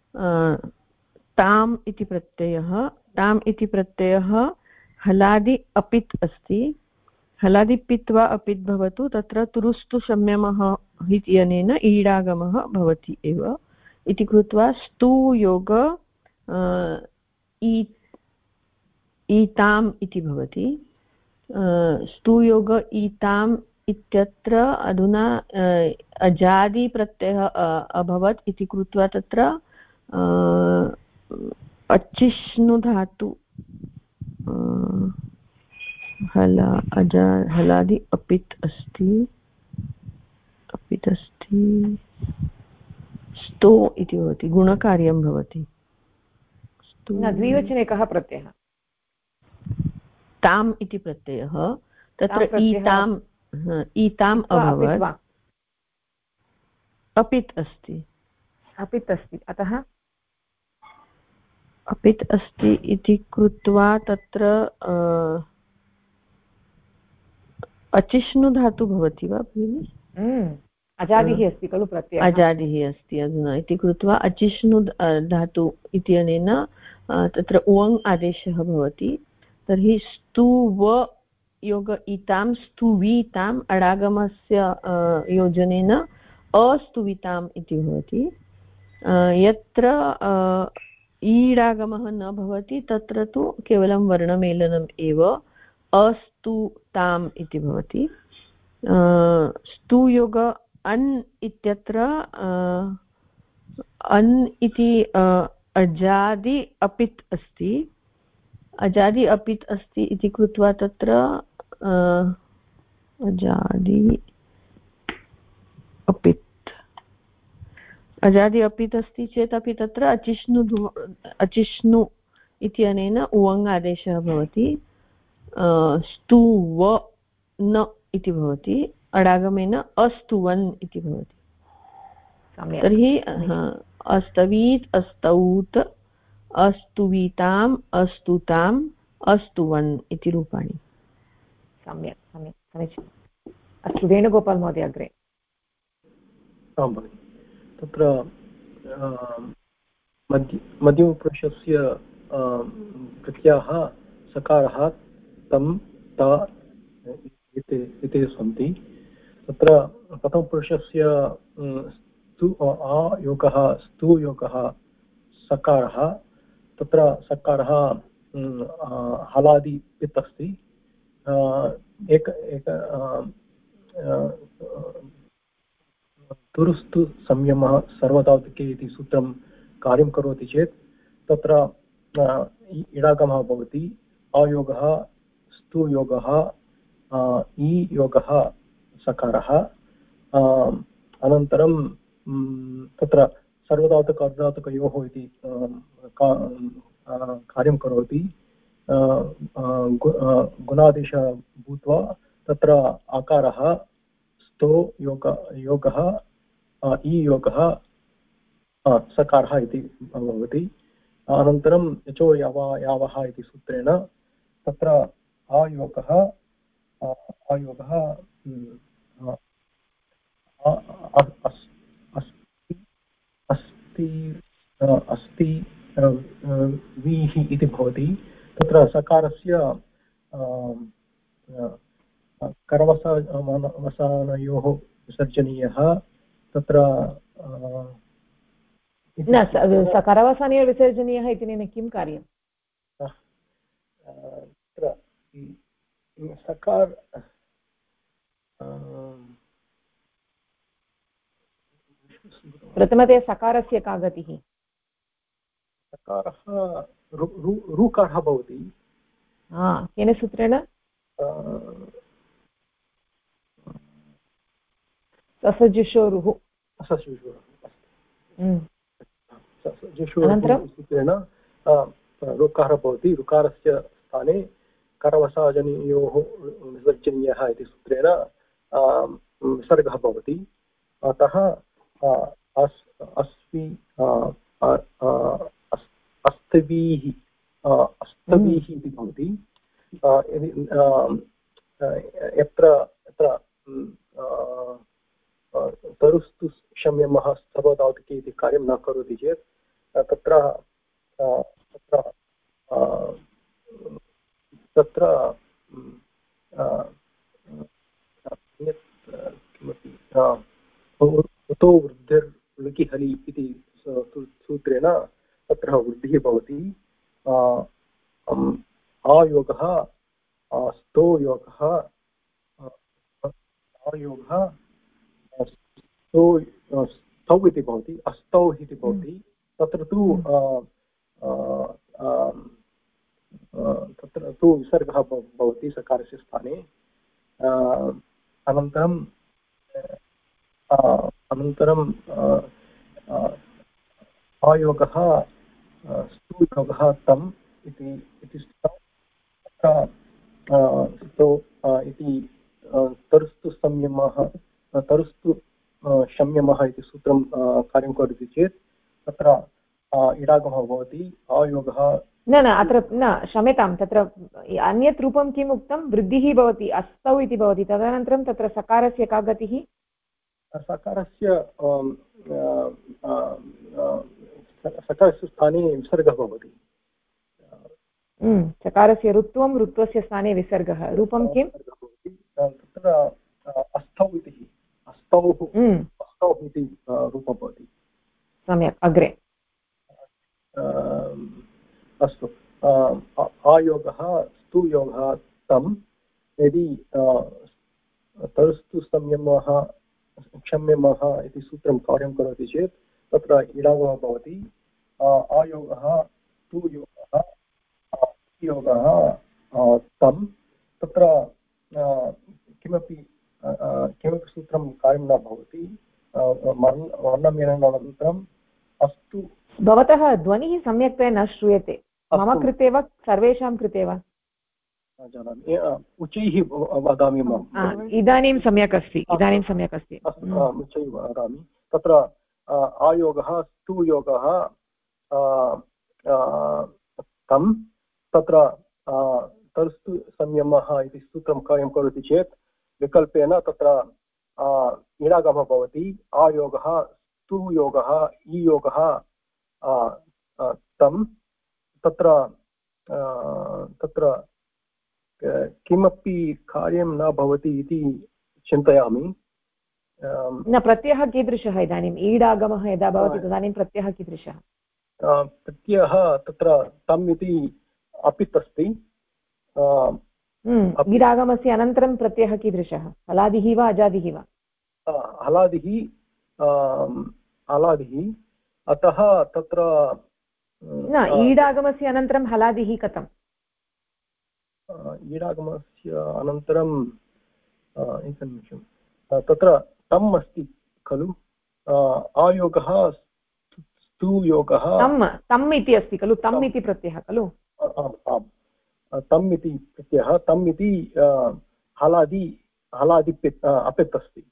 Speaker 2: ताम् इति प्रत्ययः। ताम् इति प्रत्ययः हलादि अपित् अस्ति। हलादि पित् वा अपित् भवतु तत्र तुरुस्तु शम्यमः इत्यनेन ईडागमः भवति एव इति कृत्वा स्तु योग ईताम् इति भवति। स्तुयोग ईताम् इत्यत्र अधुना अजादि प्रत्ययः अभवत् इति कृत्वा तत्र अचिष्णु धातु हलादि अपित् अस्ति। स्तो इति भवति। गुणकार्यं भवति।
Speaker 1: द्विवचने कः प्रत्ययः?
Speaker 2: ताम् इति प्रत्ययः। तत्र ईताम् अभवत्। अपित् अस्ति।
Speaker 1: अतः
Speaker 2: अपित् अस्ति इति कृत्वा तत्र अचिष्णु धातु भवति वा भगिनि?
Speaker 1: अजादिः अस्ति खलु प्रत्ययः?
Speaker 2: अजादिः अस्ति अधुना इति कृत्वा अचिष्णु धातु इत्यनेन तत्र उवङ् आदेशः भवति। तर्हि स्तुव योग इतां स्तुवीताम् अडागमस्य योजनेन अस्तुविताम् इति भवति। यत्र ईडागमः न भवति तत्र तु केवलं वर्णमेलनम् एव। अस्तुताम् इति भवति। स्तुयोग अन् इत्यत्र अन् इति अजादि अपित् अस्ति। अजादि अपित् अस्ति इति कृत्वा तत्र अजादि अपित् अस्ति चेत् अपि तत्र अचिष्णु इत्यनेन उवङ् आदेशः भवति स्तुव न इति भवति अडागमेन अस्तुवन् इति भवति तर्हि अस्तवीत् अस्तौत् अस्तुवीताम् अस्तुताम् अस्तुवन् इति रूपाणि
Speaker 1: सम्यक् सम्यक् समीचीनम् अस्तु वेणुगोपाल् महोदय अग्रे
Speaker 8: आं भगिनि तत्र मध्यमपुरुषस्य प्रत्ययाः सकारः तं ता इति सन्ति तत्र प्रथमपुरुषस्य आयोगः स्तुयोगः सकारः तत्र सकारः हलादि पित् अस्ति एक तुरुस्तु संयमः सर्वधातुके इति सूत्रं कार्यं करोति चेत् तत्र इडागमः भवति अयोगः स्तुयोगः ई योगः सकारः अनन्तरं तत्र सर्वधातुक अर्धधातुकयोः इति कार्यं करोति गुणादेशः भूत्वा तत्र आकारः स्तो योगः ई योगः सकारः इति भवति अनन्तरं यचो यावः इति सूत्रेण तत्र आयोगः अस्ति वीः इति भवति तत्र सकारस्य करवसानयोः विसर्जनीयः तत्र
Speaker 1: न करवसानयोः विसर्जनीयः इत्यनेन किं कार्यं
Speaker 8: सकार
Speaker 1: प्रथमतया सकारस्य का गतिः
Speaker 8: सकारः ऋकारः भवति
Speaker 1: केन सूत्रेण ससजुषोरुः
Speaker 8: सूत्रेण ऋकारः भवति ऋकारस्य स्थाने करवसाजनयोः विसर्जनीयः इति सूत्रेण विसर्गः भवति अतः अस्वि अस्तवीः इति भवति यत्र तरुस्तु शम्यमः स्तवधातुके इति कार्यं न करोति चेत् तत्र किमपि उतो वृद्धिर्लुकि हलि इति सूत्रेण तत्र वृद्धिः भवति आयोगः स्तोयोगः आयोगः स्तौ इति भवति अस्तौ इति भवति तत्र तु विसर्गः भवति सकारस्य स्थाने अनन्तरं आयोगः स्तुयोगः तम् इति स्तो इति तरुस्तु शम्यमः इति सूत्रं कार्यं करोति चेत् तत्र इडागमः भवति आयोगः
Speaker 1: न अत्र न क्षम्यतां तत्र अन्यत् रूपं किम् उक्तं वृद्धिः भवति अस्तौ इति भवति तदनन्तरं तत्र सकारस्य का गतिः
Speaker 8: सकारस्य स्थाने विसर्गः भवति
Speaker 1: सकारस्य ऋत्वं ऋत्वस्य स्थाने विसर्गः रूपं किम्
Speaker 8: तत्र अस्तौ इति रूपं भवति
Speaker 1: सम्यक् अग्रे
Speaker 8: अस्तु आयोगः स्तुयोगः तं यदि तरुस्तु संयमः क्षम्यमः इति सूत्रं कार्यं करोति चेत् तत्र इडागमः भवति आयोगः स्तुयोगः योगः तं तत्र किमपि सूत्रं कार्यं न भवति वर्णमेलनानन्तरम् अस्तु।
Speaker 1: भवतः ध्वनिः सम्यक्तया न श्रूयते। मम कृते वा सर्वेषां कृते वा?
Speaker 8: जानामि, उच्चैः वदामि।
Speaker 1: इदानीं सम्यक् अस्ति, इदानीं सम्यक् अस्ति।
Speaker 8: उच्चैः वदामि। तत्र आयोगः स्तुयोगः तं तत्र तर्स्तु संयमः इति सूत्रं कार्यं करोति चेत् विकल्पेन तत्र इडागमः भवति। आयोगः स्तुयोगः ईयोगः तं तत्र किमपि कार्यं न भवति इति चिन्तयामि।
Speaker 1: न, प्रत्ययः कीदृशः? इदानीम् ईडागमः यदा भवति तदानीं प्रत्ययः कीदृशः?
Speaker 8: प्रत्ययः तत्र तम् इति अपित् अस्ति।
Speaker 1: ईडागमस्य अनन्तरं प्रत्ययः कीदृशः? हलादिः वा अजादिः वा?
Speaker 8: हलादिः। अतः तत्र
Speaker 1: न, ईडागमस्य अनन्तरं हलादिः कथम्?
Speaker 8: ईडागमस्य अनन्तरं एकनिमिषं, तत्र तम् अस्ति खलु। आयोगः स्तुयोगः
Speaker 1: तम् इति अस्ति खलु, तम् इति प्रत्ययः खलु।
Speaker 8: आम् आम्, तम् इति प्रत्ययः। तम् इति हलादि अपित् अस्ति।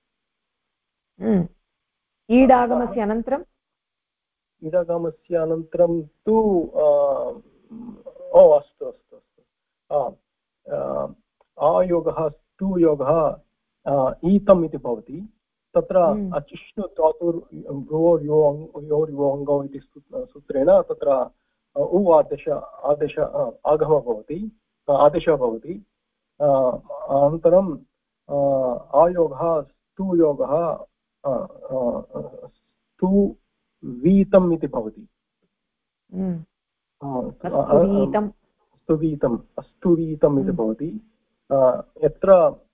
Speaker 1: ईडागमस्य अनन्तरं?
Speaker 8: ईडागमस्य अनन्तरं तु अस्तु अस्तु अस्तु, आयोगः स्तुयोगः ईतम् इति भवति। तत्र अचिष्णु धातुर्योर्योऽङ्गौ इति सूत्रेण तत्र उ आदेशः भवति। अनन्तरं आयोगः स्तुयोगः स्तुवीतम् इति भवति। स्तुवीतम् इति भवति। यत्र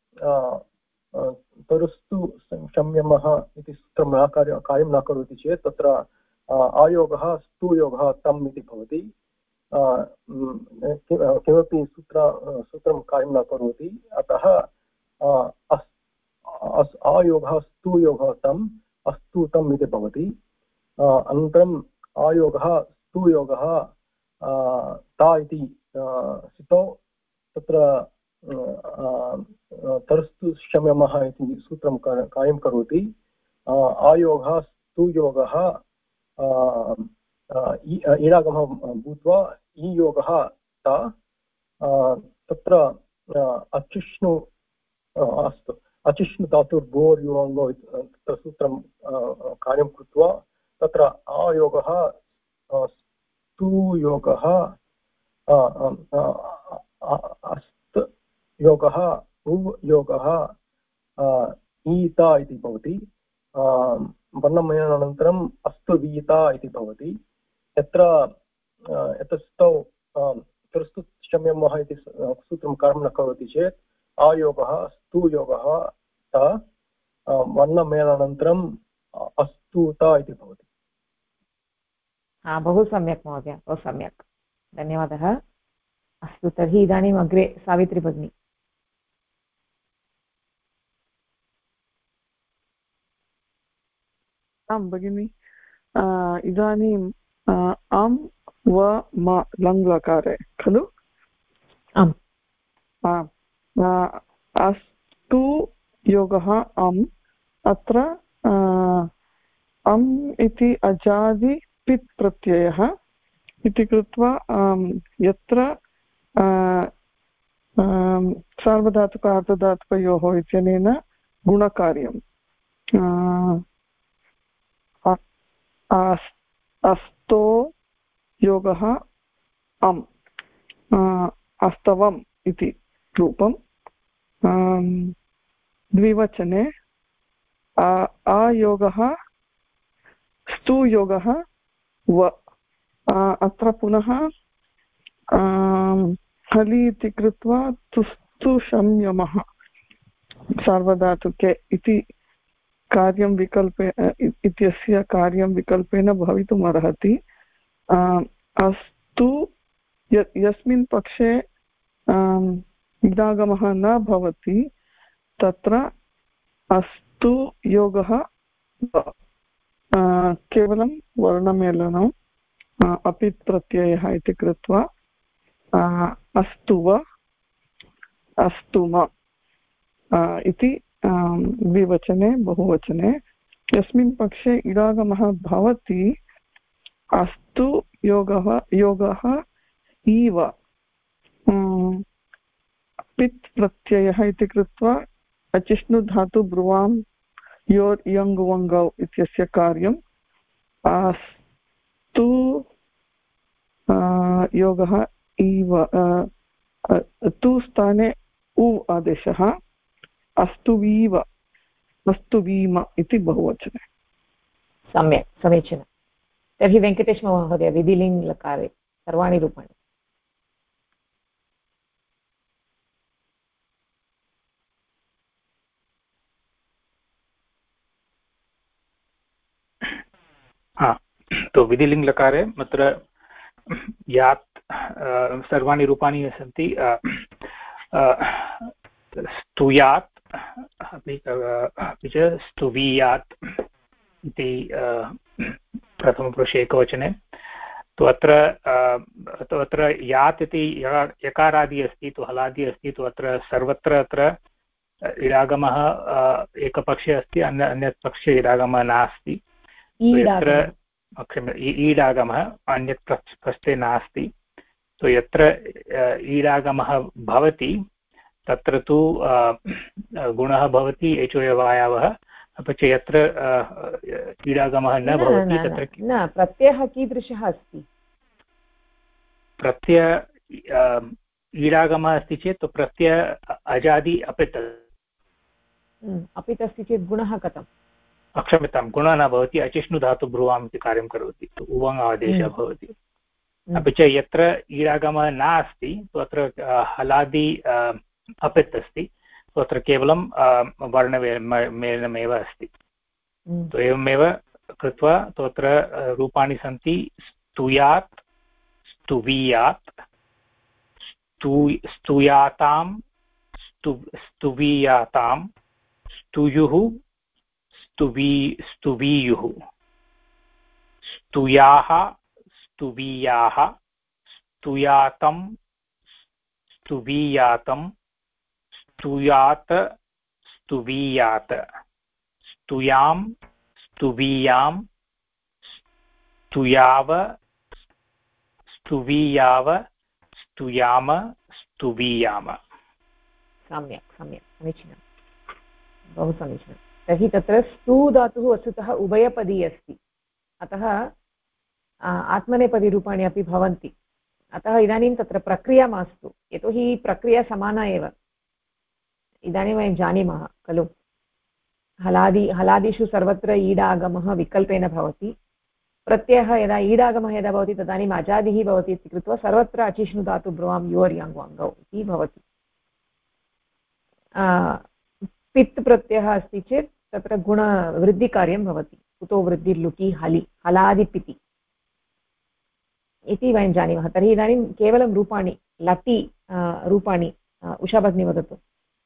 Speaker 8: तरुस्तु संयमः इति सूत्रं कार्यं न करोति चेत् तत्र आयोगः स्तुयोगः तम् इति भवति। किमपि सूत्रं कार्यं न करोति। अतः आयोगः स्तुयोगः तम् अस्तुतम् इति भवति। अनन्तरम् आयोगः स्तुयोगः ता इति स्थितौ तत्र तर्स्तु शम्यमः इति सूत्रं कार्यं करोति। आयोगः स्तुयोगः ईडागमः भूत्वा ईयोगः ता तत्र अचिष्णु धातुर्भोर्योऽङ्गौ तत्र सूत्रं कार्यं कृत्वा तत्र आयोगः स्तुयोगः अस्त योगः उयोगः ईता इति भवति। वर्णमयानन्तरम् अस्तुवीता इति भवति। यत्र स्तौ तृस्तुशम्यमः इति सूत्रं कार्यं न करोति चेत् आयोगः स्तुयोगः ता वर्णमेलनानन्तरम् अस्तुता इति भवति।
Speaker 1: बहु सम्यक् महोदय, बहु सम्यक्, धन्यवादः। अस्तु, तर्हि इदानीम् अग्रे सावित्री भगिनी।
Speaker 3: आं भगिनि, इदानीम् अम् व म लङ्लकारे खलु?
Speaker 1: आम्।
Speaker 3: अस्तु योगः अम्। अत्र अम् इति अजादि पित् प्रत्ययः इति कृत्वा यत्र सार्वधातुक अर्धधातुकयोः इत्यनेन गुणकार्यम् अस्तो योगः अम् अस्तवम् इति रूपम्। द्विवचने अयोगः स्तुयोगः व। अत्र पुनः हलि इति कृत्वा तुस्तुशंयमः सार्वधातुके इति कार्यं विकल्पे इत्यस्य कार्यं विकल्पेन भवितुम् अर्हति। अस्तु यस्मिन् पक्षे इडागमः न भवति तत्र अस्तु योगः केवलं वर्णमेलनम् अपित् प्रत्ययः इति कृत्वा अस्तुव अस्तुम इति द्विवचने बहुवचने यस्मिन् पक्षे इडागमः भवति अस्तु योगः इव पित् प्रत्ययः इति कृत्वा अचिष्णुधातु ब्रुवां योर् यङ् वङ्गौ इत्यस्य कार्यम् अस्तु योगः इव तु स्थाने उ आदेशः अस्तुवीव अस्तुवीम इति बहुवचने।
Speaker 1: सम्यक् समीचीनं। तर्हि वेङ्कटेश महोदय विधिलिङ्ग् लकारे सर्वाणि रूपाणि।
Speaker 4: तो विधिलिङ्ग् लकारे अत्र यात् सर्वाणि रूपाणि सन्ति। स्तूयात् अपि च स्तुवीयात् इति प्रथमपुरुषे एकवचने। तो अत्र यात् इति यकारादि अस्ति तो हलादि अस्ति तो अत्र सर्वत्र अत्र इडागमः एकपक्षे अस्ति अन्यत् पक्षे इडागमः नास्ति। यत्र ईडागमः अन्यत् पक्षे नास्ति। तो यत्र ईडागमः भवति तत्र तु गुणः भवति एचोयवायावः। अपि च यत्र ईडागमः न भवति तत्र
Speaker 1: न प्रत्ययः कीदृशः अस्ति?
Speaker 4: प्रत्यय ईडागमः अस्ति चेत् प्रत्यय अजादि अपित्
Speaker 1: अपित् अस्ति चेत् गुणः कथम्?
Speaker 4: क्षम्यतां गुणः न भवति अचिष्णुधातु ब्रुवाम् इति कार्यं करोति उवङ् आदेशः भवति। अपि च यत्र ईडागमः नास्ति तत्र हलादि अपित् अस्ति तत्र केवलं वर्णमेलनमेव अस्ति। तो एवमेव कृत्वा तत्र रूपाणि सन्ति स्तूयात् स्तुवीयात् स्तूयातां स्तुवीयातां स्तुयुः स्तुवीयुः स्तुयाः स्तुवीयाः स्तुयातं स्तुवीयातं स्तूयात् स्तुवीयात् स्तुयां स्तुवीयां स्तुयाव स्तुवीयाव स्तुयाम स्तुवीयाम।
Speaker 1: सम्यक् सम्यक् समीचीनं बहु समीचीनं। तर्हि तत्र स्तु धातुः वस्तुतः उभयपदी अस्ति अतः आत्मनेपदीरूपाणि अपि भवन्ति। अतः इदानीं तत्र प्रक्रिया मास्तु यतोहि प्रक्रिया समाना एव। इदानीं वयं जानीमः खलु हलादिषु सर्वत्र ईडागमः विकल्पेन भवति। प्रत्ययः यदा ईडागमः यदा भवति तदानीम् अजादिः भवति इति कृत्वा सर्वत्र अचिष्णुधातु ब्रुवां योर् यङ् वङ्गौ इति भवति। पित् प्रत्ययः अस्ति चेत् तत्र गुणवृद्धिकार्यं भवति। कुतो वृद्धिर्लुकि हलि हलादिपिति इति वयं जानीमः। तर्हि इदानीं केवलं रूपाणि लटि रूपाणि उषा भगिनी वदतु।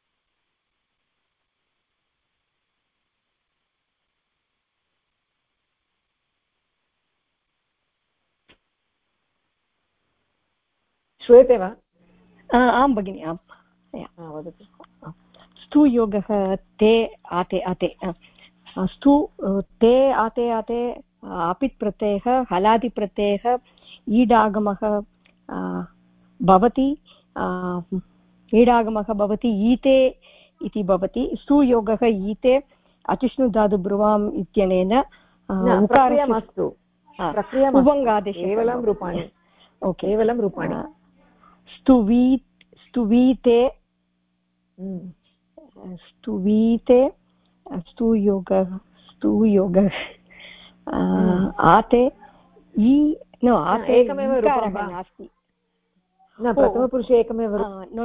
Speaker 1: श्रूयते वा?
Speaker 7: आं भगिनि आम्
Speaker 1: वदतु।
Speaker 7: स्तुयोगः ते आते आते स्तु ते आते आते अपित् प्रत्ययः हलादिप्रत्ययः ईडागमः भवति ईडागमः भवति ईते इति भवति। स्तुयोगः ईते अचिष्णुधातु ब्रुवाम् इत्यनेन
Speaker 1: उकारमास्तु
Speaker 7: उभङ्गादेशः
Speaker 1: केवलं रूपाणि। ओके केवलं रूपाणि।
Speaker 7: स्तुवीते स्तुवीते स्तुयोगः आते नो आते
Speaker 1: एकमेव रूपं
Speaker 7: नास्ति।
Speaker 1: न प्रथमपुरुषे एकमेव
Speaker 7: नो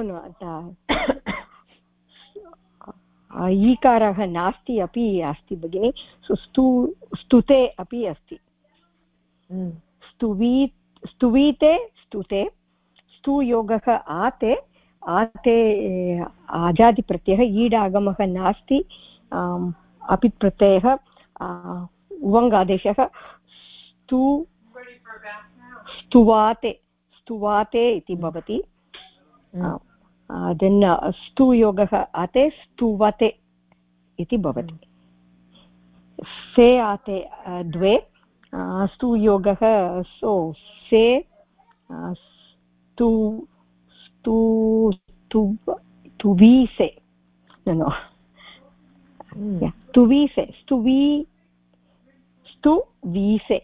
Speaker 7: ईकारः नास्ति अपि अस्ति भगिनि। स्तुते अपि अस्ति। स्तुवीते स्तुते
Speaker 9: स्तूयोगः आते आते आजादिप्रत्ययः ईडागमः नास्ति अपि प्रत्ययः उवङ्गादेशः स्तुवाते स्तुवाते इति भवति देन् स्तूयोगः आते स्तुवते इति भवति से आते द्वे स्तूयोगः सो से स्तु स्तु तुवीसे no तुवीसे स्तुवीसे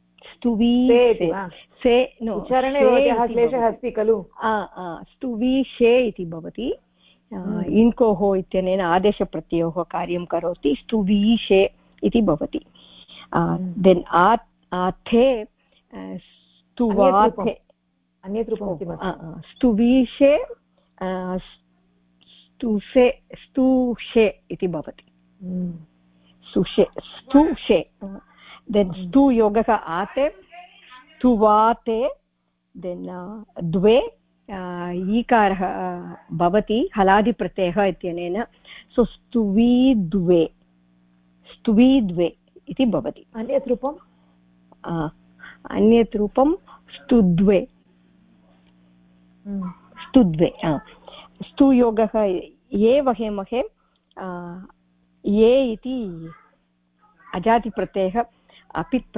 Speaker 9: से नो
Speaker 1: उच्चारणे भवत्याः क्लेशः अस्ति खलु
Speaker 9: स्तुवीशे इति भवति इन्कोः इत्यनेन आदेशप्रत्ययोः कार्यं करोति स्तुवीशे इति भवति देन् आथे स्तुवाथे
Speaker 1: अन्यत् रूपं
Speaker 9: स्तुवीशे स्तुषे इति भवति स्तुषे देन् स्तुयोगः आते स्तुवाते देन् द्वे ईकारः भवति हलादिप्रत्ययः इत्यनेन सो स्तुवी द्वे इति भवति
Speaker 1: अन्यत्
Speaker 9: रूपं स्तुद्वे स्तुयोगः ये वहे महे ये इति अजादिप्रत्ययः अपित्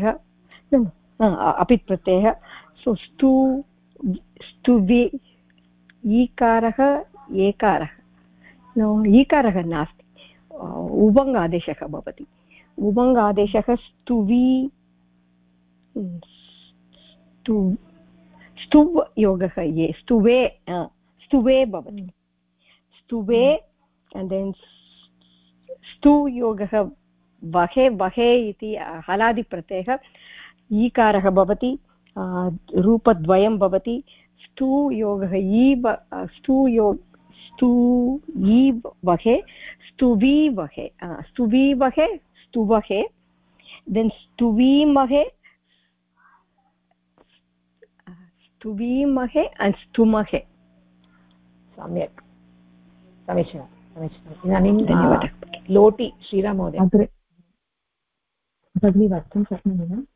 Speaker 9: प्रत्ययः सो स्तुवि ईकारः एकारः नो ईकारः नास्ति उबङ्गादेशः भवति उबङ्गादेशः स्तुव योगः ये स्तुवे भवति स्तुवे and then स्तुयोगः वहे इति हलादिप्रत्ययः ईकारः भवति रूपद्वयं भवति स्तुयोगः स्तुवहे देन् स्तुवीमहे and स्तुमहे
Speaker 1: सम्यक् समीचीनं इदानीं धन्यवादः लोटि श्रीराममहोदय
Speaker 10: भगिनी वक्तुं शक्नोमि वा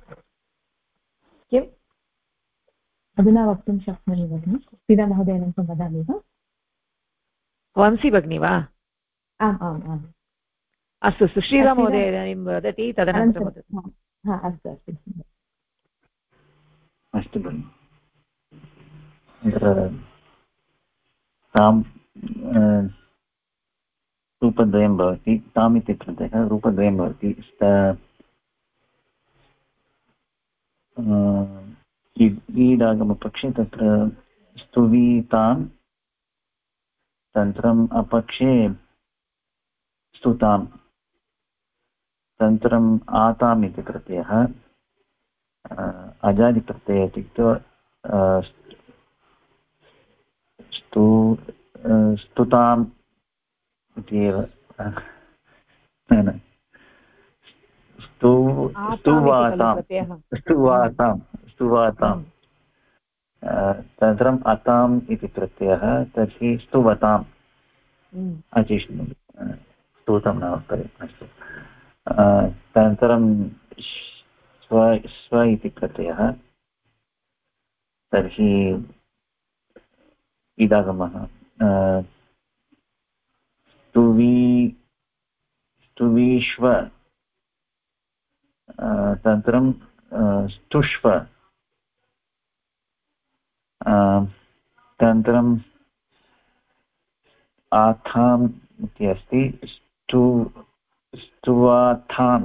Speaker 1: किम्
Speaker 10: अधुना वक्तुं शक्नोमि भगिनि श्रीराममहोदयं वदामि वा
Speaker 1: वंशी भगिनी वा
Speaker 10: आम् आम् आम्
Speaker 1: अस्तु अस्तु श्रीराममहोदय इदानीं वदति तदनन्तरं
Speaker 10: अस्तु
Speaker 5: अस्तु भगिनि तां रूपद्वयं भवति ताम् इति प्रत्ययः रूपद्वयं भवति ईडागमपक्षे तत्र स्तुवीतां तन्त्रम् अपक्षे स्तुतां तन्त्रम् आताम् इति प्रत्ययः अजादिप्रत्ययः इत्युक्ते स्तुताम् इति एव स्तुवातां तन्त्रम् अताम् इति प्रत्ययः तर्हि स्तुवताम् अचिष्णु स्तुतं न अस्तु तदनन्तरं स्व इति प्रत्ययः तर्हि इडागमः स्तुवीष्व तदनन्तरं स्तुष्व तदनन्तरम् आथाम् इति अस्ति स्तुवाथां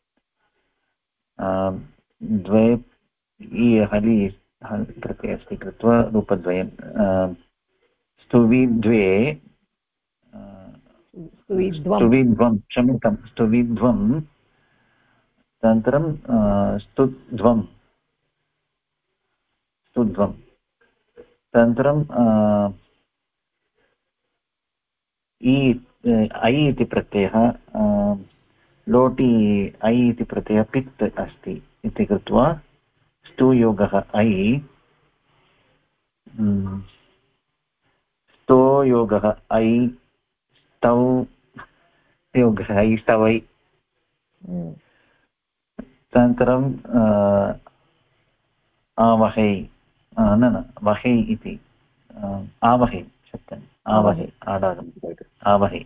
Speaker 5: द्वे हलि कृते अस्ति कृत्वा रूपद्वयं स्तुविद्वे स्तुविध्वं क्षम्यतां स्तुविध्वं तदनन्तरं स्तुध्वं तदनन्तरं ऐ इति प्रत्ययः लोटि ऐ इति प्रत्ययः पित् अस्ति इति कृत्वा स्तुयोगः ऐ स्तो योगः ऐ स्तौ योगः ऐ स्तवै तदनन्तरं आवहै न वहै इति आवहै शब्दम् आवहै आडागम् आवहै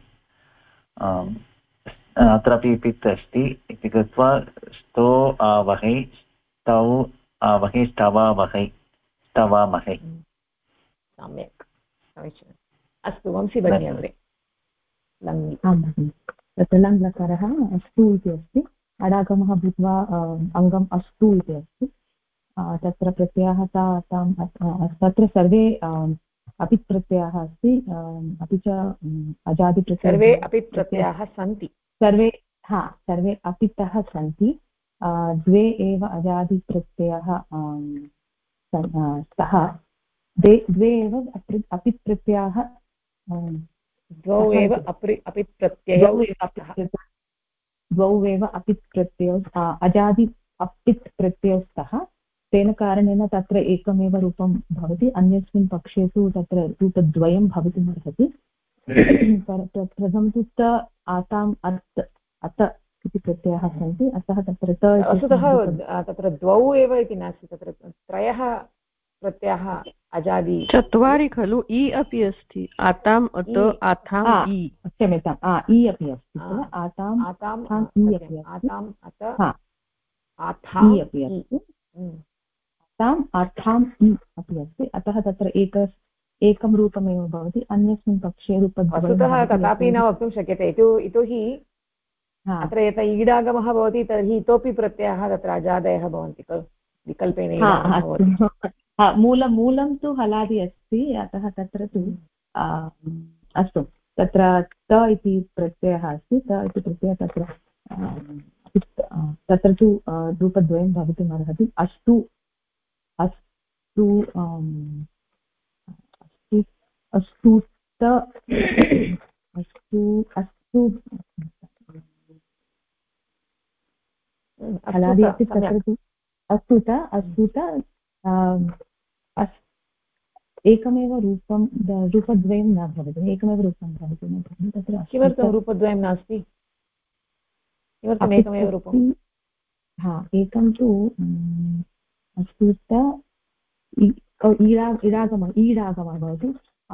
Speaker 5: अत्रापि पित् अस्ति इति कृत्वा स्तो आवहै स्तौ आवहै स्तवावहै स्तवामहै।
Speaker 1: सम्यक् समीचीनम्। अस्तु वंशी भगिनी अग्रे।
Speaker 10: तत्र लङ् लकारः अस्तु इति अस्ति, अडागमः भूत्वा अङ्गम् अस्तु इति अस्ति। तत्र प्रत्ययः तत्र सर्वे अपि प्रत्ययाः अस्ति, अपि च अजादिप्रत्ययः
Speaker 1: सर्वे अपि प्रत्ययाः सन्ति।
Speaker 10: सर्वे अपितः सन्ति। द्वे एव अजादिप्रत्ययः स्तः, द्वे एव अपित् प्रत्ययाः,
Speaker 1: द्वौ एव अपित् प्रत्ययौ
Speaker 10: द्वौ एव अपित् प्रत्ययौ अजादि अपित् प्रत्ययौ स्तः। तेन कारणेन तत्र एकमेव रूपं भवति, अन्यस्मिन् पक्षे तु तत्र रूपद्वयं भवितुमर्हति। प्रथमं तु त आताम् अत इति प्रत्ययाः सन्ति, अतः तत्र
Speaker 1: वस्तुतः तत्र द्वौ एव इति नास्ति, तत्र त्रयः प्रत्ययः अजादि
Speaker 2: चत्वारि खलु इ अपि अस्ति, आताम् अत आथाम् इ,
Speaker 10: क्षम्यताम् इ अपि अस्ति, आताम्
Speaker 1: आताम्
Speaker 10: इ अपि
Speaker 1: आताम् अत
Speaker 10: आथाम् इ अपि अस्ति, आताम् आथाम् इ अपि अस्ति। अतः तत्र एकं रूपमेव भवति, अन्यस्मिन् पक्षे
Speaker 1: वस्तुतः तथापि न वक्तुं शक्यते, यतोहि अत्र यथा ईडागमः भवति तर्हि इतोपि प्रत्ययः तत्र अजादयः भवन्ति खलु, विकल्पेन।
Speaker 10: मूलं तु हलादि अस्ति, अतः तत्र तु अस्तु, तत्र त इति प्रत्ययः अस्ति, त इति प्रत्ययः तत्र तु रूपद्वयं भवितुम् अर्हति। अस्तु अस्तु अस्तु अस्तु अस्तु हलादि अस्ति, तत्र तु अस्तुत अस्तुत एकमेव रूपद्वयं न भवति, एकमेव रूपं भवति तत्र।
Speaker 1: किमर्थं रूपद्वयं नास्ति, किमर्थम् एकमेव रूपं?
Speaker 10: एकं तु अस्तुत ईडागमः भवति।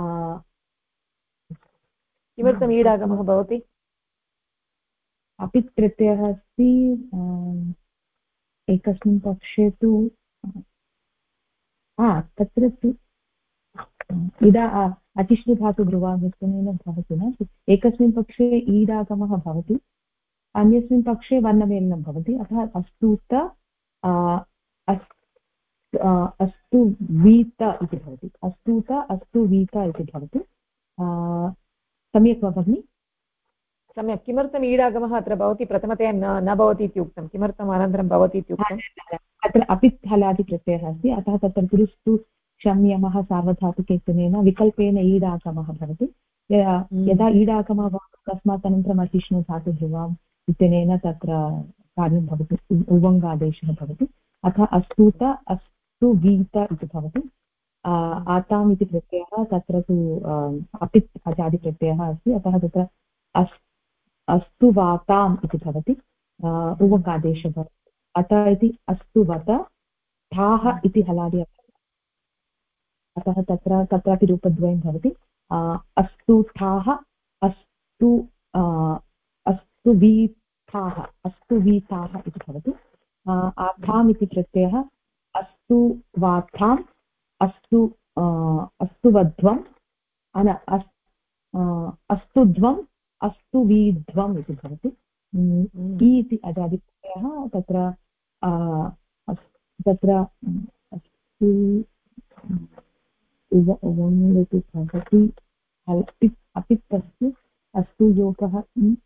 Speaker 1: किमर्थम् ईडागमः भवति?
Speaker 10: अपित् प्रत्ययः अस्ति, एकस्मिन् पक्षे तु तत्र तु इदा अतिश्नुधातुध्रुवादित्वेन भवति न, एकस्मिन् पक्षे ईडागमः भवति, अन्यस्मिन् पक्षे वर्णमेलनं भवति, अतः अस्तुत अस्तु वीत इति भवति, अस्तुत अस्तु वीत इति भवति। सम्यक् वा भगिनि?
Speaker 1: सम्यक्। किमर्थम् ईडागमः अत्र भवति प्रथमतया न भवति इति उक्तं, किमर्थम् अनन्तरं भवति इत्युक्तम्?
Speaker 10: अत्र अपित् हलादि प्रत्ययः अस्ति, अतः तत्र पुरुस्तु क्षम्यमः सार्वधातुकेतनेन विकल्पेन ईडागमः भवति। यदा ईडागमः भवति तस्मात् अनन्तरम् अतिष्णु धातुध्रुवाम् इत्यनेन तत्र कार्यं भवति, उवङ्गादेशः भवति। अतः अस्तुत अस्तु वीत इति भवति। आताम् इति प्रत्ययः तत्र तु अपित् अजादिप्रत्ययः अस्ति, अतः तत्र अस्तु वाताम् इति भवति, उवङ्गादेशः भवति। अतः इति अस्तु वत ठाः इति हलादि, अतः तत्रापि रूपद्वयं भवति। अस्तु ठाः अस्तु अस्तु वीथाः अस्तु वीताः इति भवति। आथाम् इति प्रत्ययः अस्तु वाथाम् अस्तु अस्तु वध्वम् अस्तु ध्वम् अस्तु वीध्वम् इति भवति। इ इति अजादिप्रत्ययः तत्र अस्तु इति भवति, अपित् अस्ति, अस्तु योगः इ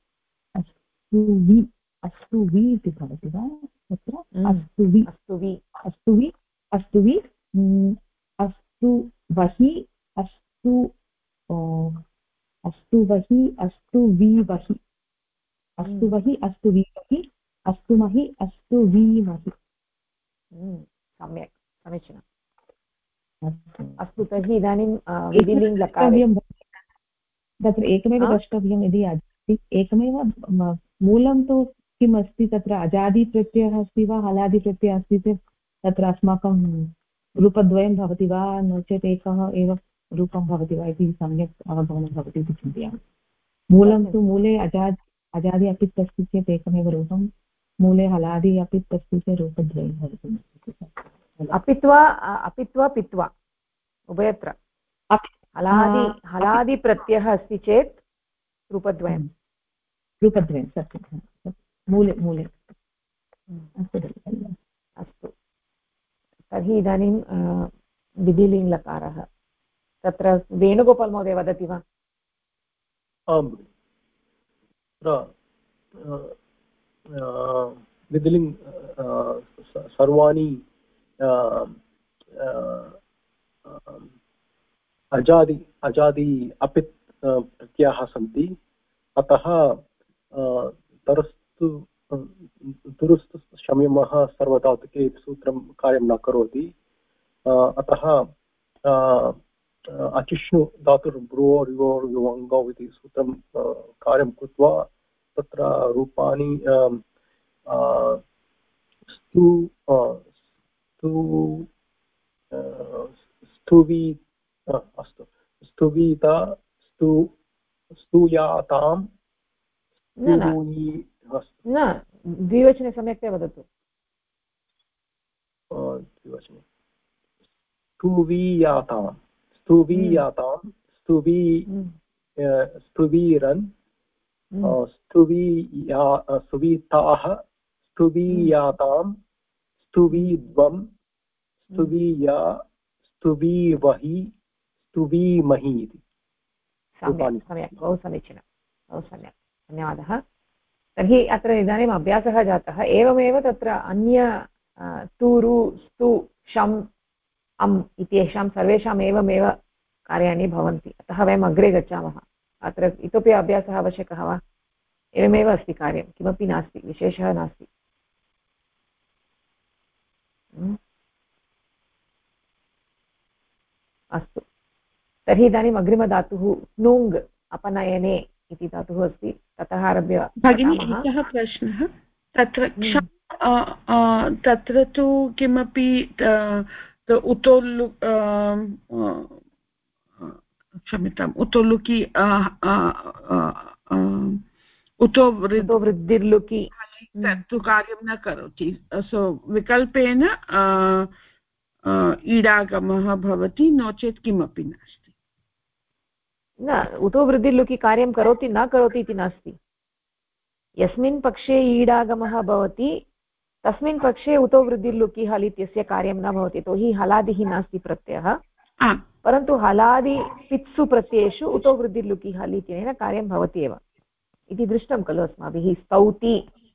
Speaker 10: अस्तु वि इति भवति वा तत्र? अस्तु वि अस्तु वि अस्तु वि अस्तु वि अस्तु वहि अस्तु अस्तु वहि अस्तु वि वहि अस्तु वहि अस्तु वि वहि अस्तु महि अस्तु वि महि।
Speaker 1: सम्यक्, समीचीनम्। अस्तु तर्हि इदानीं विधिलिङ्ग् लकारे
Speaker 10: तत्र एकमेव द्रष्टव्यं यदि एकमेव मूलं तु किम् अस्ति तत्र अजादिप्रत्ययः अस्ति वा हलादिप्रत्ययः अस्ति चेत् तत्र अस्माकं रूपद्वयं भवति वा नो चेत् एकः एव रूपं भवति वा इति सम्यक् अवगमनं भवति इति चिन्तयामि। मूलं तु मूले अजादि अपित् अस्ति चेत् एकमेव रूपं, मूले हलादि अपित् अस्ति चेत् रूपद्वयं भवति।
Speaker 1: अपित्वा पित्वा उभयत्र हलादिप्रत्ययः अस्ति चेत् रूपद्वयं
Speaker 10: सत्यं मूले
Speaker 1: अस्तु तर्हि इदानीं विधिलिङ्ग् लकारः तत्र वेणुगोपाल् महोदय वदति वा?
Speaker 8: आम् विधिलिङ्ग् सर्वाणि अजादि अपित् प्रत्ययाः सन्ति, अतः तुरुस्तु शम्यमः सर्वधातुके सूत्रं कार्यं न करोति। अतः अचिष्णु धातुर्भ्रुवोर्युवोर्युवङ्गौ इति सूत्रं कार्यं कृत्वा तत्र रूपाणि अस्तु स्तुवीता स्तूयातां
Speaker 1: न द्विवचने सम्यक्तया वदतु।
Speaker 8: द्विवचने स्तुवीयातां स्तुवीरन् स्तुवीताः स्तुवीयातां स्तुवीद्वं स्तुवीया स्तुवीवहि स्तुवीमहि इति।
Speaker 1: सम्यक् बहु समीचीनं बहु सम्यक् धन्यवादः। तर्हि अत्र इदानीम् अभ्यासः जातः। एवमेव तत्र अन्य तुरु स्तु शम् अम् इत्येषां सर्वेषाम् एवमेव कार्याणि भवन्ति। अतः वयम् अग्रे गच्छामः। अत्र इतोपि अभ्यासः आवश्यकः वा? एवमेव अस्ति कार्यं, किमपि नास्ति, विशेषः नास्ति। अस्तु तर्हि इदानीम् अग्रिमधातुः नुङ् अपनयने इति धातुः अस्ति। ततः आरभ्य
Speaker 6: भगिनी एकः प्रश्नः तत्र तत्र तु किमपि क्षम्यताम् उतोलुकि
Speaker 1: उतोवृद्धिर्लुकि
Speaker 6: तत्तु कार्यं न करोति। सो विकल्पेन ईडागमः भवति, नो चेत् किमपि नास्ति।
Speaker 1: न उतोवृद्धिर्लुकि कार्यं करोति न करोति इति नास्ति। यस्मिन् पक्षे ईडागमः भवति तस्मिन् पक्षे उतोवृद्धिर्लुकि हल् इत्यस्य कार्यं न भवति। यतोहि हलादिः नास्ति प्रत्ययः, परन्तु हलादि पित्सु प्रत्ययेषु उतोवृद्धिर्लुकि हल् इत्यनेन कार्यं भवति एव इति दृष्टं खलु अस्माभिः। स्तौति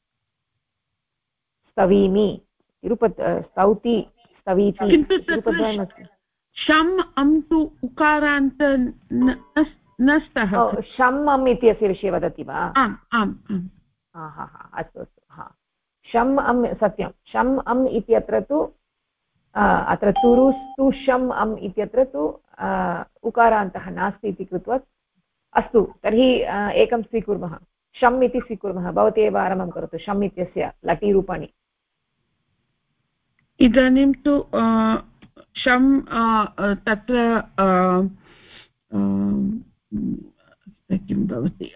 Speaker 1: स्तवीमि स्तौति स्तवीति रूपद्वयमस्ति।
Speaker 6: शम् अम् तु उकारान्त न स्तः।
Speaker 1: शम् अम् इत्यस्य विषये वदति वा?
Speaker 6: आम् आम्
Speaker 1: अस्तु अस्तु शम् अम् सत्यं। शम् अम् इत्यत्र तु अत्र तुरुस्तु शम् अम् इत्यत्र तु उकारान्तः नास्ति इति कृत्वा अस्तु तर्हि एकं स्वीकुर्मः, शम् इति स्वीकुर्मः। भवती एव आरम्भं करोतु शम् इत्यस्य लटीरूपाणि।
Speaker 6: इदानीं तु शम् तत्र किं भवति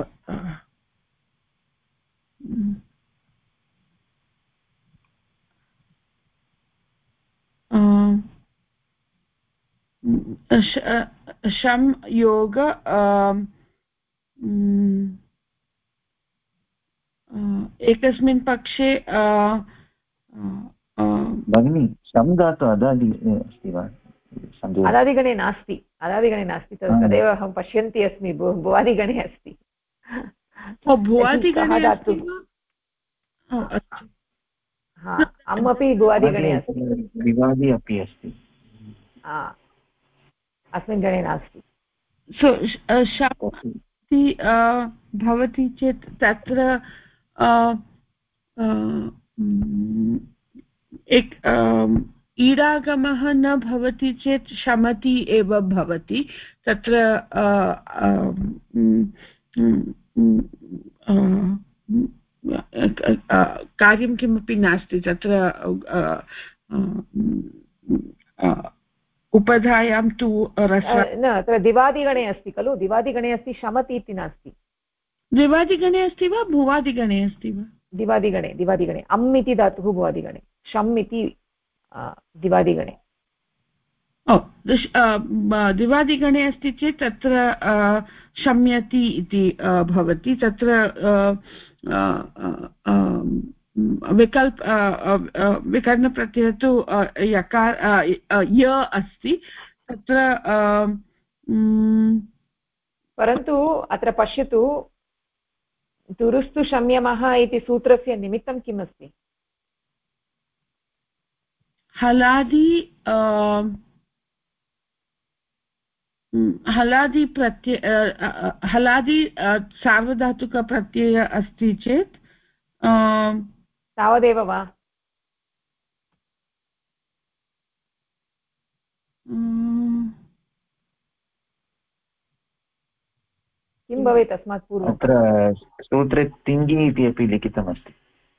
Speaker 6: शम् योग एकस्मिन् पक्षे
Speaker 5: भगिनी शम् धातु अदादि अस्ति वा?
Speaker 1: अदादिगणे नास्ति, अदादिगणे नास्ति। तदेव अहं पश्यन्ती अस्मि, भुवादिगणे अस्ति। अम् अपि भुवादिगणे अस्ति,
Speaker 5: विवादि अपि अस्ति,
Speaker 1: अस्मिन् गणे नास्ति।
Speaker 6: भवति चेत् तत्र ईडागमः न भवति चेत् शमति एव भवति तत्र कार्यं किमपि नास्ति तत्र उपधायां तु
Speaker 1: न अत्र दिवादिगणे अस्ति खलु दिवादिगणे अस्ति शमति इति नास्ति
Speaker 6: दिवादिगणे अस्ति वा भुवादिगणे अस्ति वा
Speaker 1: दिवादिगणे अम् इति धातुः भुवादिगणे शम् इति दिवादिगणे
Speaker 6: दिवादिगणे अस्ति चेत् तत्र शम्यति इति भवति तत्र विकरणप्रत्ययः तु यकार य अस्ति तत्र
Speaker 1: परन्तु अत्र पश्यतु तुरुस्तु शम्यमः इति सूत्रस्य निमित्तं किम् अस्ति
Speaker 6: हलादि प्रत्यय हलादि सार्वधातुकप्रत्ययः अस्ति चेत्
Speaker 1: तावदेव वा किं भवेत् अस्मात् पूर्वम्
Speaker 5: अत्र सूत्रे तिङ्गि इति अपि लिखितमस्ति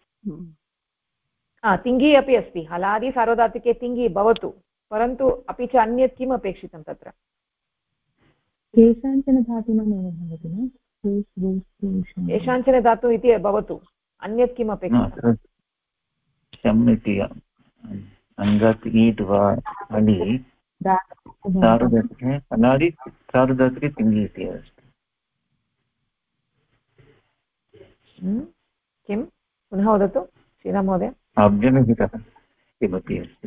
Speaker 1: तिङ्गि अपि अस्ति हलादि सार्वधातुके तिङ्गि भवतु परन्तु अपि च अन्यत् किम् अपेक्षितं तत्र
Speaker 10: केषाञ्चन धातूनामेव भवति न
Speaker 1: केषाञ्चन धातु इति भवतु अन्यत् किम् अपेक्षितं
Speaker 5: शम् इति अङ्गात् ईट् वा हलि सार्वधातुके हलादि सार्वधातुके तिङ्गि इति अस्ति
Speaker 1: किं पुनः वदतु श्रीराममहोदय
Speaker 5: अव्यवहितः किमपि अस्ति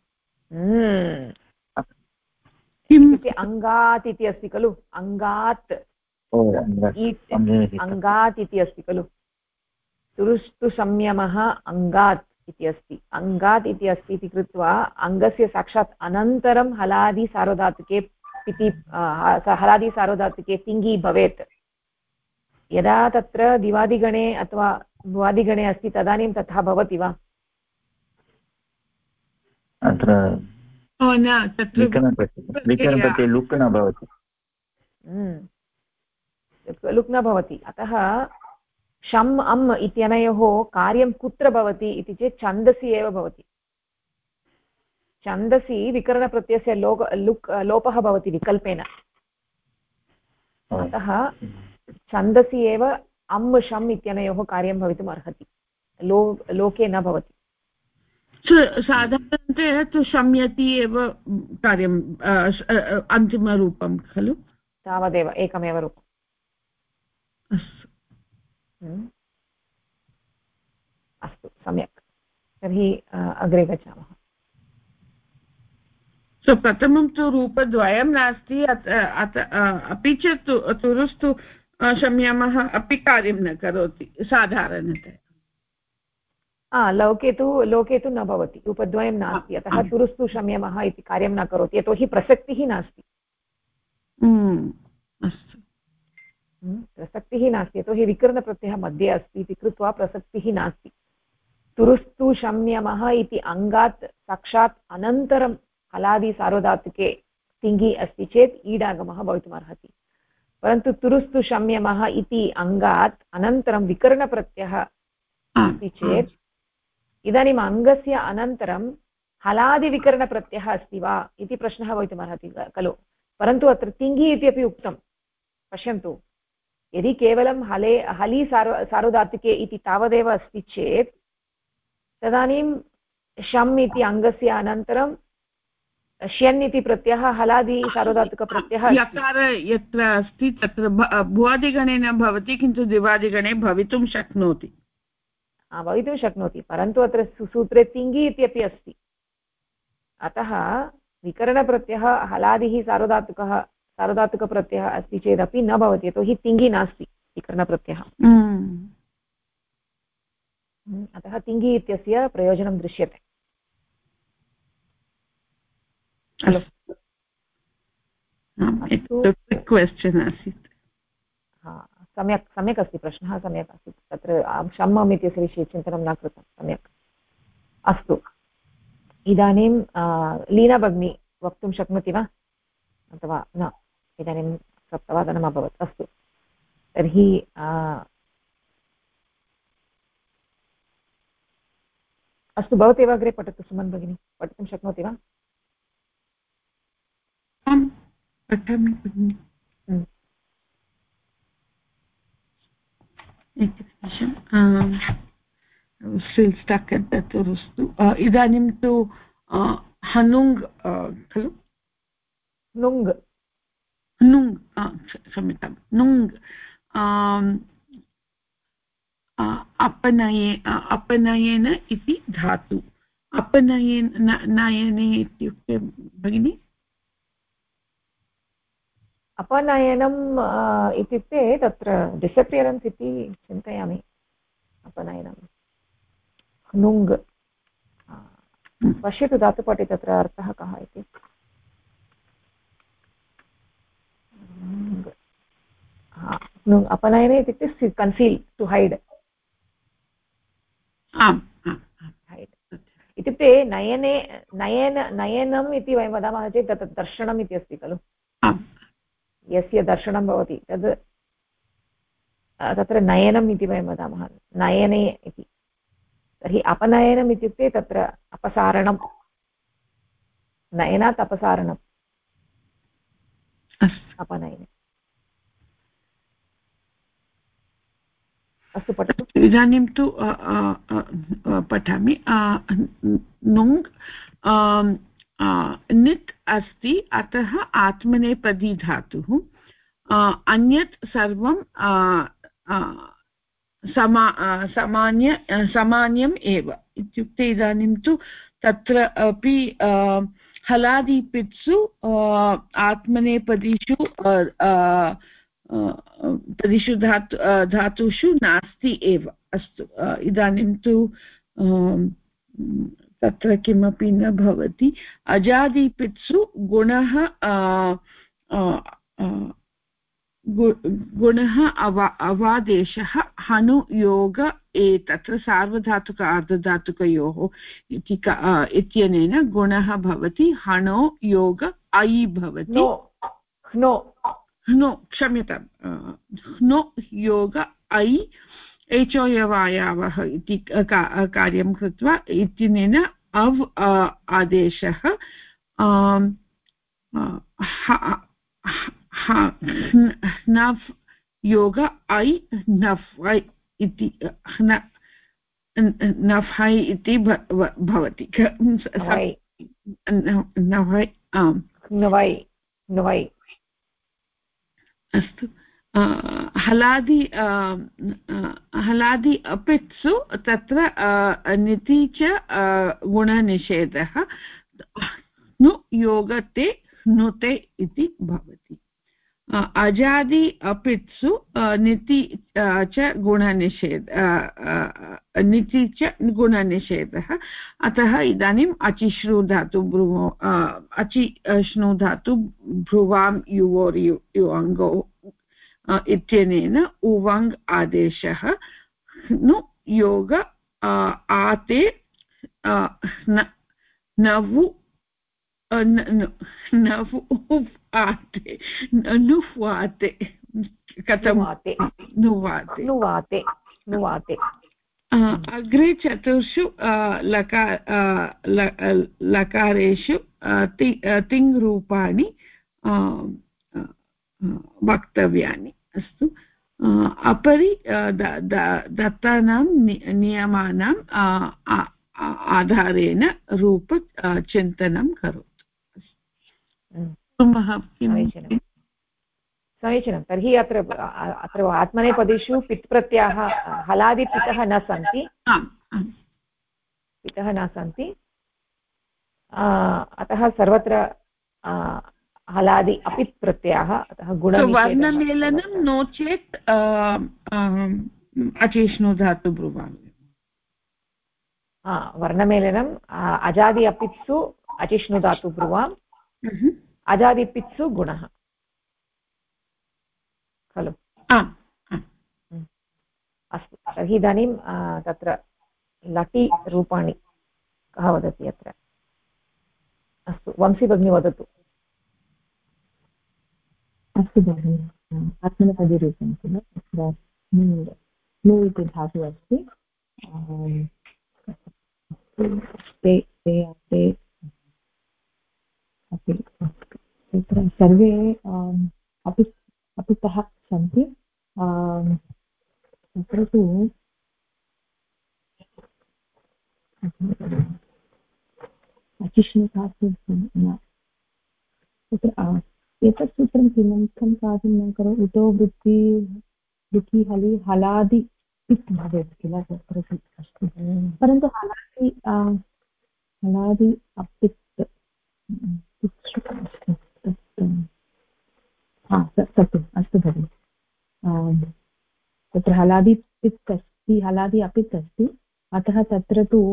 Speaker 1: इत्युक्ते अङ्गात् इति अस्ति खलु अङ्गात् अङ्गात् इति अस्ति खलु तुरुस्तु संयमः अङ्गात् इति अस्ति अङ्गात् इति अस्ति इति कृत्वा अङ्गस्य साक्षात् अनन्तरं हलादि सार्वधातुके इति हलादि सार्वधातुके तिङ्गि भवेत् यदा तत्र दिवादिगणे अथवा भुवादिगणे अस्ति तदानीं तथा भवति वा
Speaker 5: अत्र विकरणप्रत्यये लुक् न भवति
Speaker 1: लुक् न भवति अतः शम् अम् इत्यनयोः कार्यं कुत्र भवति इति चेत् छन्दसि एव भवति छन्दसि विकरणप्रत्ययस्य लोपः भवति विकल्पेन अतः छन्दसि एव अम् शम् इत्यनयोः कार्यं भवितुम् अर्हति लोके न भवति
Speaker 6: साधारणतया तु शम्यति एव कार्यम् अन्तिमरूपं खलु
Speaker 1: तावदेव एकमेव रूपम् अस्तु सम्यक् तर्हि अग्रे गच्छामः
Speaker 6: प्रथमं तु रूपद्वयं नास्ति अपि च तुरुस्तु शम्यामः अपि कार्यं न करोति साधारणतया
Speaker 1: लोके तु न भवति रूपद्वयं नास्ति अतः तुरुस्तु शम्यमः इति कार्यं न करोति यतोहि प्रसक्तिः नास्ति
Speaker 6: अस्तु
Speaker 1: प्रसक्तिः नास्ति यतोहि विकरणप्रत्ययः मध्ये अस्ति इति कृत्वा प्रसक्तिः नास्ति तुरुस्तु शम्यमः इति अङ्गात् साक्षात् अनन्तरं हलादि सार्वधातुके तिङ्गि अस्ति चेत् ईडागमः भवितुमर्हति परन्तु तुरुस्तु शम्यमः इति अङ्गात् अनन्तरं विकरणप्रत्ययः अस्ति चेत् इदानीम् अङ्गस्य अनन्तरं हलादिविकरणप्रत्ययः अस्ति वा इति प्रश्नः भवितुमर्हति खलु परन्तु अत्र तिङ्गि इति अपि उक्तं पश्यन्तु यदि केवलं हलि सार्वधातुके इति तावदेव अस्ति चेत् तदानीं शम् इति अङ्गस्य अनन्तरं श्यन् इति प्रत्ययः हलादि सार्वधातुकप्रत्ययः
Speaker 6: यकार यत्र अस्ति तत्र भुवादिगणे न भवति किन्तु दिवादिगणे भवितुं शक्नोति
Speaker 1: परन्तु अत्र सूत्रे तिङ्गि इत्यपि अस्ति अतः विकरणप्रत्ययः हलादिः सार्वधातुकप्रत्ययः अस्ति चेदपि न भवति यतोहि तिङ्गि नास्ति विकरणप्रत्ययः अतः तिङ्गि इत्यस्य प्रयोजनं दृश्यते
Speaker 6: क्वश्चन् आसीत्
Speaker 1: सम्यक् अस्ति प्रश्नः सम्यक् अस्ति तत्र शम्मम् इत्यस्य विषये चिन्तनं न कृतं सम्यक् अस्तु इदानीं लीना भगिनी वक्तुं शक्नोति वा अथवा न इदानीं 7:00 अभवत् अस्तु तर्हि अस्तु भवती एव अग्रे पठतु सुमन् भगिनी पठितुं शक्नोति वा
Speaker 6: आं पठामि भगिनि still stuck at that urustu idanim tu hanung khelu
Speaker 1: nung
Speaker 6: क्षम्यतां nung अपनयेन इति धातु नयने इत्युक्ते भगिनि
Speaker 1: अपनयनम् इत्युक्ते तत्र डिसपियरेन्स् इति चिन्तयामि अपनयनं नुङ् पश्यतु धातुपाठे तत्र अर्थः कः इति अपनयने इत्युक्ते कन्सील् टु हैड् इत्युक्ते नयनम् इति वयं वदामः चेत् तत् दर्शनम् इति अस्ति खलु यस्य दर्शनं भवति तद् तत्र नयनम् इति वयं वदामः नयने इति तर्हि अपनयनम् इत्युक्ते तत्र अपसारणं नयनात् अपसारणम् अपनयने अस्तु पठतु
Speaker 6: इदानीं तु पठामि नुङ् नित् अस्ति अतः आत्मनेपदी धातुः अन्यत् सर्वं सामान्यम् एव इत्युक्ते इदानीं तु तत्र अपि हलादिपित्सु आत्मनेपदीषु पदिषु धातुषु नास्ति एव अस्तु इदानीं तु तत्र किमपि न भवति अजादिपित्सु गुणः अवादेशः हनु योग तत्र सार्वधातुक अर्धधातुकयोः इत्यनेन गुणः भवति हनो योग ऐ भवति ह्नो क्षम्यतां ह्नो योग ऐ एचोयवायावः इति कार्यं कृत्वा इत्यनेन अव् आदेशः नव् योग ऐ नव् ऐ इति नव् ऐ इति भवति
Speaker 1: नवै
Speaker 6: अस्तु हलादि अपित्सु तत्र निति च गुणनिषेधः नु योगते नुते इति भवति अजादि अपित्सु निति च गुणनिषेधः अतः इदानीम् अचिश्नु धातु भ्रुवां युवोर् युवङ्गौ इत्यनेन उवङ् आदेशः नु योग आते नवु आते नुवाते कथं नुवाते अग्रे चतुर्षु लकारेषु तिङ् रूपाणि वक्तव्यानि अस्तु अपरि दत्तानां नियमानाम् आधारेण रूपचिन्तनं करोतु
Speaker 1: समीचीनं तर्हि अत्र आत्मनेपदेषु पित् प्रत्ययः हलादिपितः न सन्ति अतः सर्वत्र हलादि अपित् प्रत्ययः अतः
Speaker 6: वर्णमेलनं नो चेत् अचिष्णु धातु ब्रुवामि
Speaker 1: वर्णमेलनम् अजादि अपित्सु अचिष्णु धातु ब्रुवाम् अजादिपित्सु गुणः खलु अस्तु तर्हि इदानीं तत्र लटि रूपाणि कः वदति अत्र अस्तु वंशी भगिनी वदतु।
Speaker 10: अस्तु भगिनि आत्मनेपदीरूपं किल तत्र नु इति धातुः अस्ति ते ते ते अपि तत्र सर्वे अपि अपितः सन्ति तत्र तु अचिष्णुधातु न तत्र एतत् सूत्रं किमर्थं कार्यं न करोति उतो वृत्ति वृत्ति हलि हलादि पित् भवेत् किल तत्र तु अस्ति परन्तु हलादि अपित् तत्तु अस्तु भगिनि तत्र हलादि पित् अस्ति हलादि अपित् अस्ति अतः तत्र तु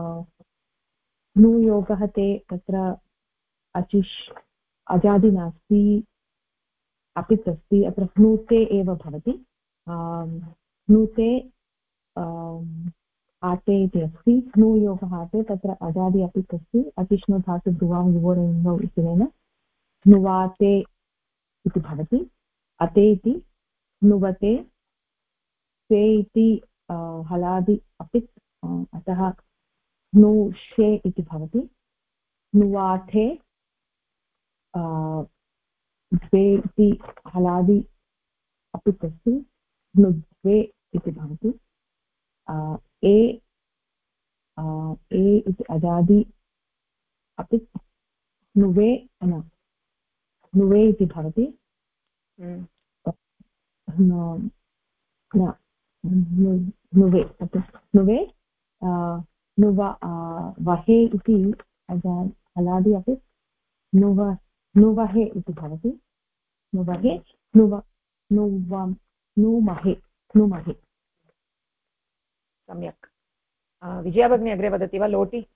Speaker 10: नुयोगः ते तत्र अचिष् अजादि नास्ति अपित् अस्ति अत्र ह्नूते एव भवति ह्नूते आते इति अस्ति ह्नूयोगः आते तत्र अजादि अपित् अस्ति अतिष्णु धातु भ्रुवां युवोरङ्गौ इत्यनेन ह्नुवाते इति भवति अते इति ह्नुवते ते इति हलादि अपित् अतः ह्नूषे इति भवति ह्नुवाथे द्वे इति हलादि अपित् अस्ति ह्नुद्वे इति भवति ए इति अजादि अपित् ह्नुवे ह्नुवे इति भवति ह्नुवे ह्नुवे वहे इति हलादि अपित् नुवहे इति भवति नुवहे नुमहे
Speaker 1: सम्यक्। विजया भगिनी अग्रे वदति वा लोटि?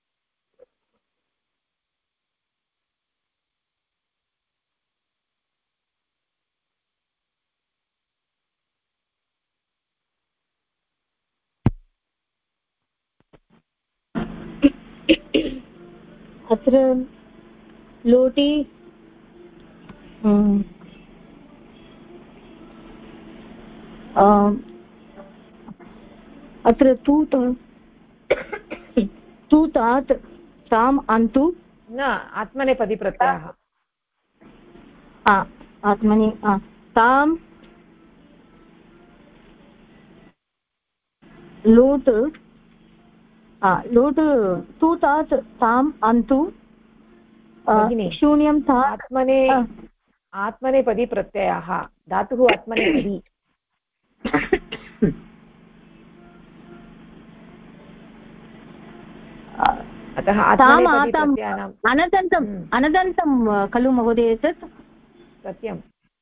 Speaker 7: अत्र लोटि अत्र तूतात् ताम् अन्तु
Speaker 1: न आत्मनेपदी प्रत्ययः
Speaker 7: आत्मनि तां लोट् तूतात् ताम् अन्तु शून्यं ता
Speaker 1: आत्मनेपदी प्रत्ययः धातुः आत्मनेपदी अतः
Speaker 7: अनदन्तं खलु महोदय एतत्
Speaker 1: सत्यं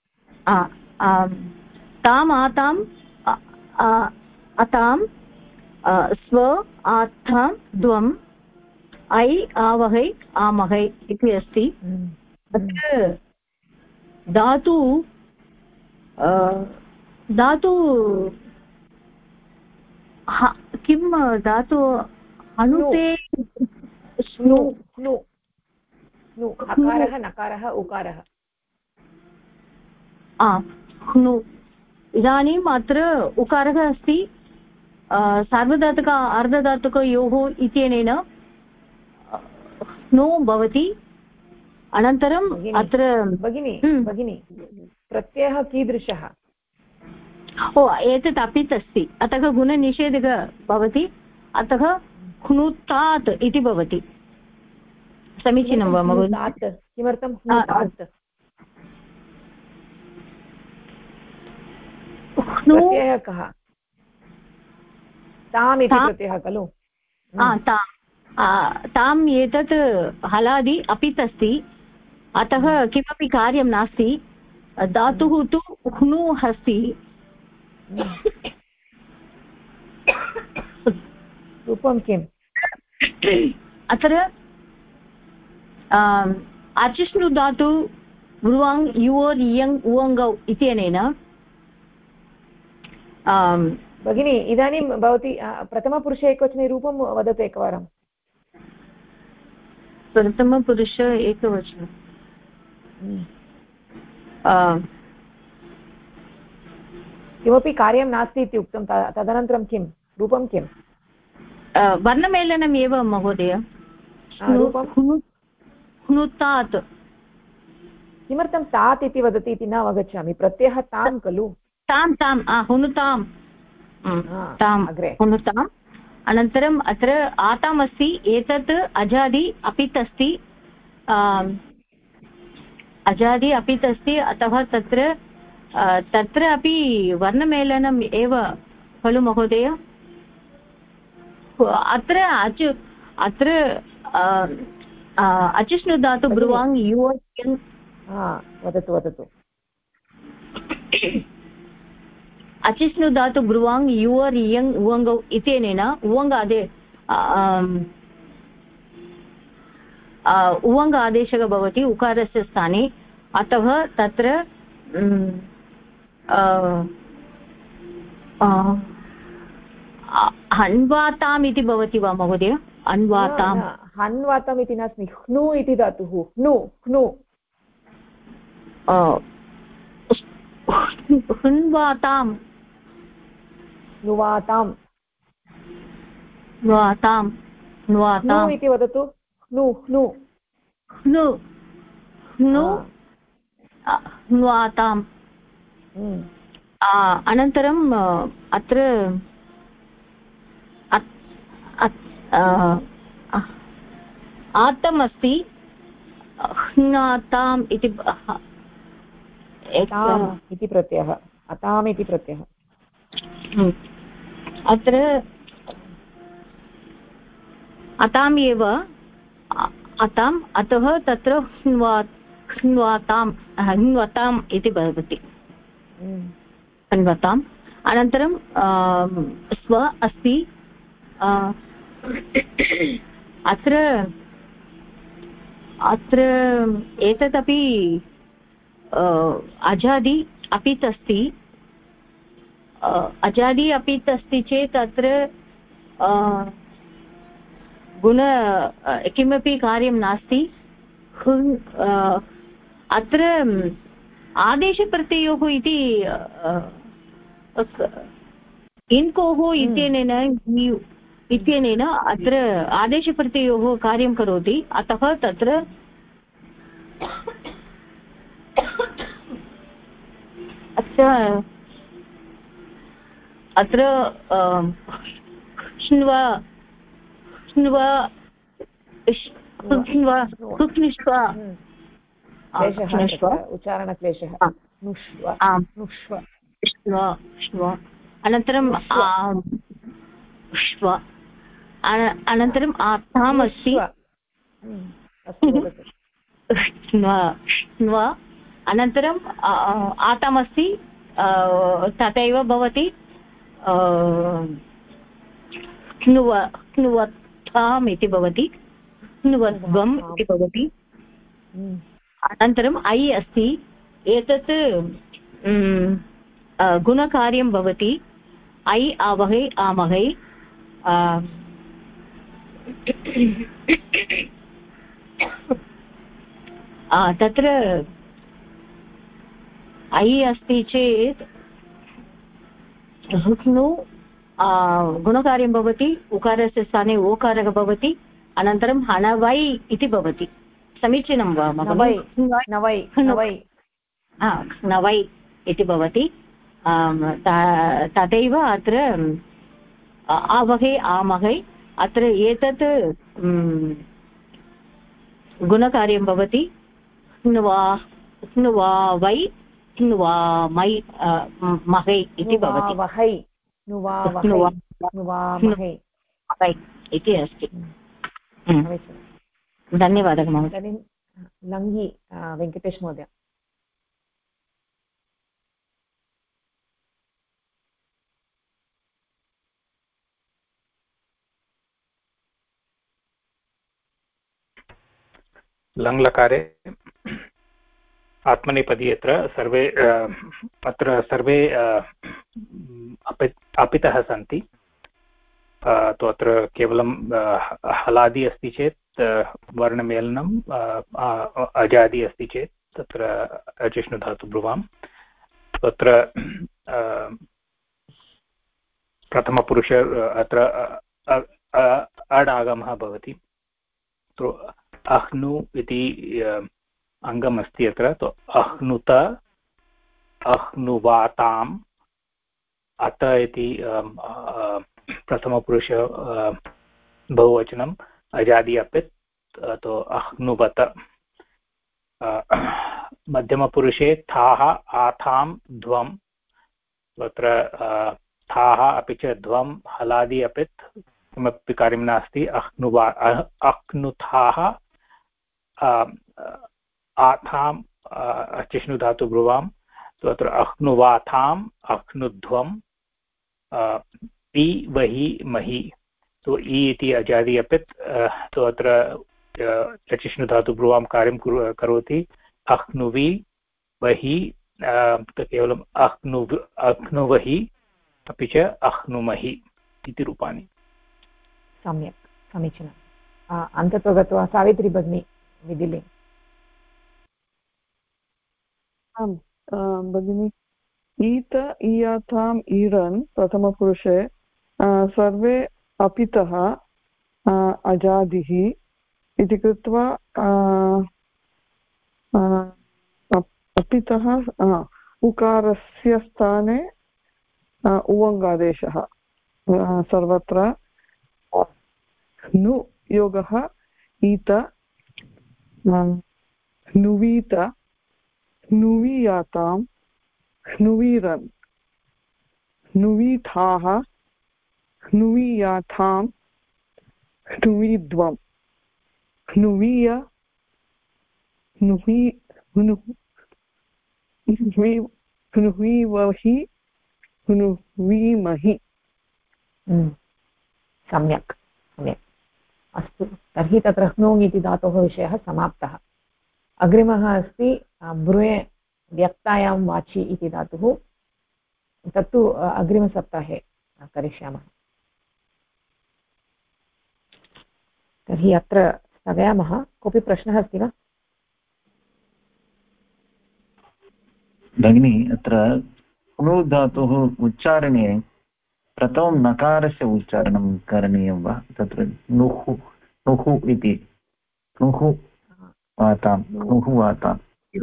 Speaker 7: ताम् आताम् अतां स्व आत्थां द्वम् ऐ आवहै आमहै इति अस्ति तत्र धातु किं धातु अनुते
Speaker 1: स्नु अकारः नकारः उकारः
Speaker 7: ह्नु इदानीम् अत्र उकारः अस्ति सार्वधातुक अर्धधातुकयोः इत्यनेन ह्नु भवति अनन्तरम् अत्र
Speaker 1: भगिनी प्रत्ययः कीदृशः
Speaker 7: एतत् अपित् अस्ति अतः गुणनिषेधः भवति अतः ह्नुतात् इति भवति समीचीनं वा महोदय
Speaker 1: किमर्थं प्रत्ययः कः ताम् इति प्रत्ययः खलु
Speaker 7: ताम् एतत् हलादि अपित् अस्ति अतः किमपि कार्यं नास्ति धातुः तु ह्नु अस्ति
Speaker 1: रूपं किम्
Speaker 7: अत्र अचिष्णु धातु भ्रुवाङ् युवोर् इयङ् उवङ्गौ इत्यनेन
Speaker 1: भगिनी इदानीं भवती प्रथमपुरुषे एकवचने रूपं वदतु एकवारं
Speaker 7: प्रथमपुरुष एकवचनं
Speaker 1: किमपि कार्यं नास्ति इति उक्तं तदनन्तरं किं रूपं किं
Speaker 7: वर्णमेलनम् एव महोदय हुनुतात्
Speaker 1: किमर्थं तात् इति वदति इति न अवगच्छामि प्रत्ययः तां खलु
Speaker 7: तां हुनुतां हुनुताम् अनन्तरम् अत्र आताम् अस्ति एतत् अजादि अपित् अस्ति अजादि अपित् अस्ति अतः तत्र अपि वर्णमेलनम् एव खलु महोदय अत्र अचिष्णु धातु ब्रुवाङ् युवर्
Speaker 1: वदतु
Speaker 7: अचिष्णु धातु ब्रुवाङ् युवर् यङ् उवङ्गौ इत्यनेन उवङ्ग आदेशः भवति उकारस्य स्थाने अतः तत्र हन्वाताम् इति भवति वा महोदय अन्वाताम्
Speaker 1: हन्वाताम् इति नास्ति ह्नु इति धातुः ह्नु
Speaker 7: हृन्वाताम् न्वाताम्
Speaker 1: इति वदतु
Speaker 7: न्वाताम् अनन्तरम् अत्र आतम् अस्ति ह्नाताम् इति
Speaker 1: प्रत्ययः अताम् इति प्रत्ययः
Speaker 7: अत्र अताम् एव अताम् अतः तत्र ह्न्वताम् इति भवति ह्न्वताम् अनन्तरं स्व अस्ति अत्र एतदपि अजादि अपित् अस्ति अजादि अपित् अस्ति चेत् अत्र गुण किमपि कार्यं नास्ति अत्र आदेशप्रत्ययोः इति इन्कोः इत्यनेन अत्र आदेशप्रत्ययोः कार्यं करोति अतः तत्र अत्र
Speaker 1: उच्चारणक्लेशः
Speaker 7: अनन्तरं अनन्तरम् आताम् अस्ति अनन्तरम् आतामस्ति तथैव भवति ह्नुवत्थाम् इति भवति ह्नुवद्वम् इति भवति अनन्तरम् ऐ अस्ति एतत् गुणकार्यं भवति ऐ आवहै आमहै तत्र ऐ अस्ति चेत् ह्नु गुणकार्यं भवति उकारस्य स्थाने ओकारः भवति अनन्तरं हणवै इति भवति समीचीनं वा नवै इति भवति तथैव अत्र आवहै आमहै अत्र एतत् गुणकार्यं भवति ह्नुवा वै ह्नुवा मै महै इति भवति इति अस्ति धन्यवादः महोदय
Speaker 1: लङ्घि वेङ्कटेश महोदय
Speaker 4: लङ्लकारे आत्मनेपदी अत्र सर्वे अपितः सन्ति तो अत्र केवलं हलादि अस्ति चेत् वर्णमेलनम् अजादि अस्ति चेत् तत्र अचिष्णुधातु ब्रुवां तत्र प्रथमपुरुष अत्र अड् आगमः भवति तो अह्नु इति अङ्गम् अस्ति अत्र तो अह्नुत अह्नुवाताम् अत इति प्रथमपुरुष बहुवचनम् अजादि अपित् तो अह्नुवत मध्यमपुरुषे थाः आथां ध्वं तत्र थाः अपि च ध्वं हलादि अपित् किमपि कार्यं नास्ति अह्नुथाः आथाम् अचिष्णुधातु ब्रुवां तो अत्र अह्नुवाथाम् अह्नुध्वं पि वहि महि तो इ इति अजादि अपित् तो अत्र अचिष्णुधातु ब्रुवां कार्यं करोति अह्नुवि वहि केवलम् अह्नुवहि अपि च अह्नुमहि इति रूपाणि
Speaker 1: सम्यक् समीचीनम् अन्ततो गत्वा सावित्री भगिनी विधिले
Speaker 3: आम् भगिनि ईत ईयाथाम् ईरन् प्रथमपुरुषे सर्वे अपितः अजादिः इति कृत्वा अपितः उकारस्य स्थाने उवङ्गादेशः सर्वत्र नु योगः ईत नुवीत नुवीयातां नुवीरन् नुवीथाः नुवीयाथां नुवीध्वं नुवीय नुवीवहि नुवीमहि
Speaker 1: सम्यक् सम्यक् अस्तु तर्हि तत्र ह्नुङ् इति धातोः विषयः समाप्तः अग्रिमः अस्ति ब्रुये व्यक्तायां वाचि इति धातुः तत्तु अग्रिमसप्ताहे करिष्यामः तर्हि अत्र स्थगयामः कोऽपि प्रश्नः अस्ति वा
Speaker 5: भगिनी अत्र ह्नु धातुः उच्चारणे प्रथमं नकारस्य उच्चारणं करणीयं वा तत्र नुः नुः इति नुः वातां नुः वाताम्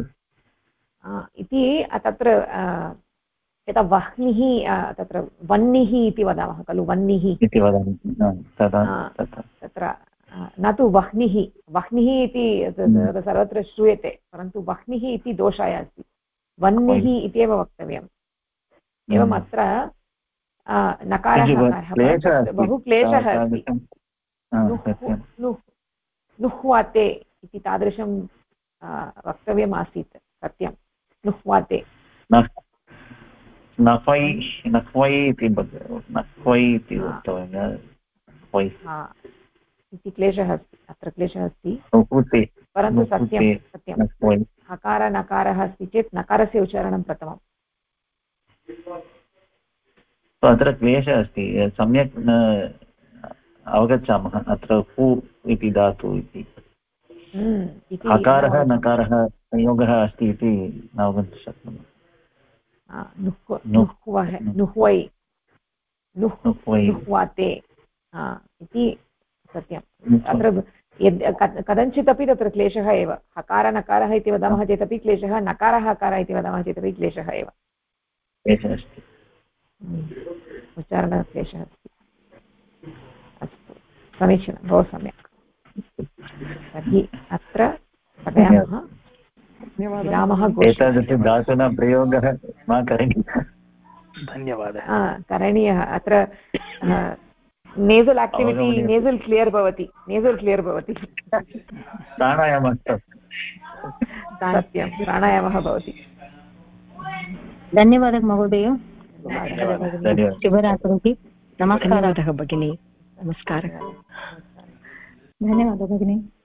Speaker 1: इति तत्र यथा वह्निः तत्र वह्निः इति वदामः खलु वह्निः
Speaker 5: इति वदामि
Speaker 1: तत्र न तु वह्निः वह्निः इति सर्वत्र श्रूयते परन्तु वह्निः इति दोषाय अस्ति वह्निः इत्येव वक्तव्यम् एवम् अत्र नकारः बहु क्लेशः अस्ति नुह्वाते इति तादृशं वक्तव्यमासीत् सत्यं नुह्वाते इति क्लेशः अस्ति अत्र क्लेशः अस्ति परन्तु सत्यं सत्यं हकार नकारः अस्ति चेत् नकारस्य उच्चारणं प्रथमम्
Speaker 5: अत्र क्लेशः अस्ति सम्यक् न अवगच्छामः अत्र हु इति धातु इति हकारः नकारः संयोगः अस्ति इति न अवगन्तुं शक्नुमः
Speaker 1: नुह्वाते इति सत्यम् अत्र कथञ्चित् अपि तत्र क्लेशः एव हकार नकारः इति वदामः चेदपि क्लेशः नकारः हकारः इति वदामः चेदपि क्लेशः एव उच्चारणक्लेशः अस्ति अस्तु समीचीनं बहु सम्यक् तर्हि अत्र स्थगयामः विरामः
Speaker 5: धातुना प्रयोगः मा करणीयः
Speaker 4: धन्यवादः
Speaker 1: करणीयः अत्र नेसल् आक्टिविटि नेसल् क्लियर् भवति
Speaker 5: प्राणायामः
Speaker 1: सत्यं प्राणायामः भवति
Speaker 7: धन्यवादः महोदय शुभरात्रिः
Speaker 9: नमस्कारः भगिनी नमस्कारः
Speaker 10: धन्यवादः भगिनी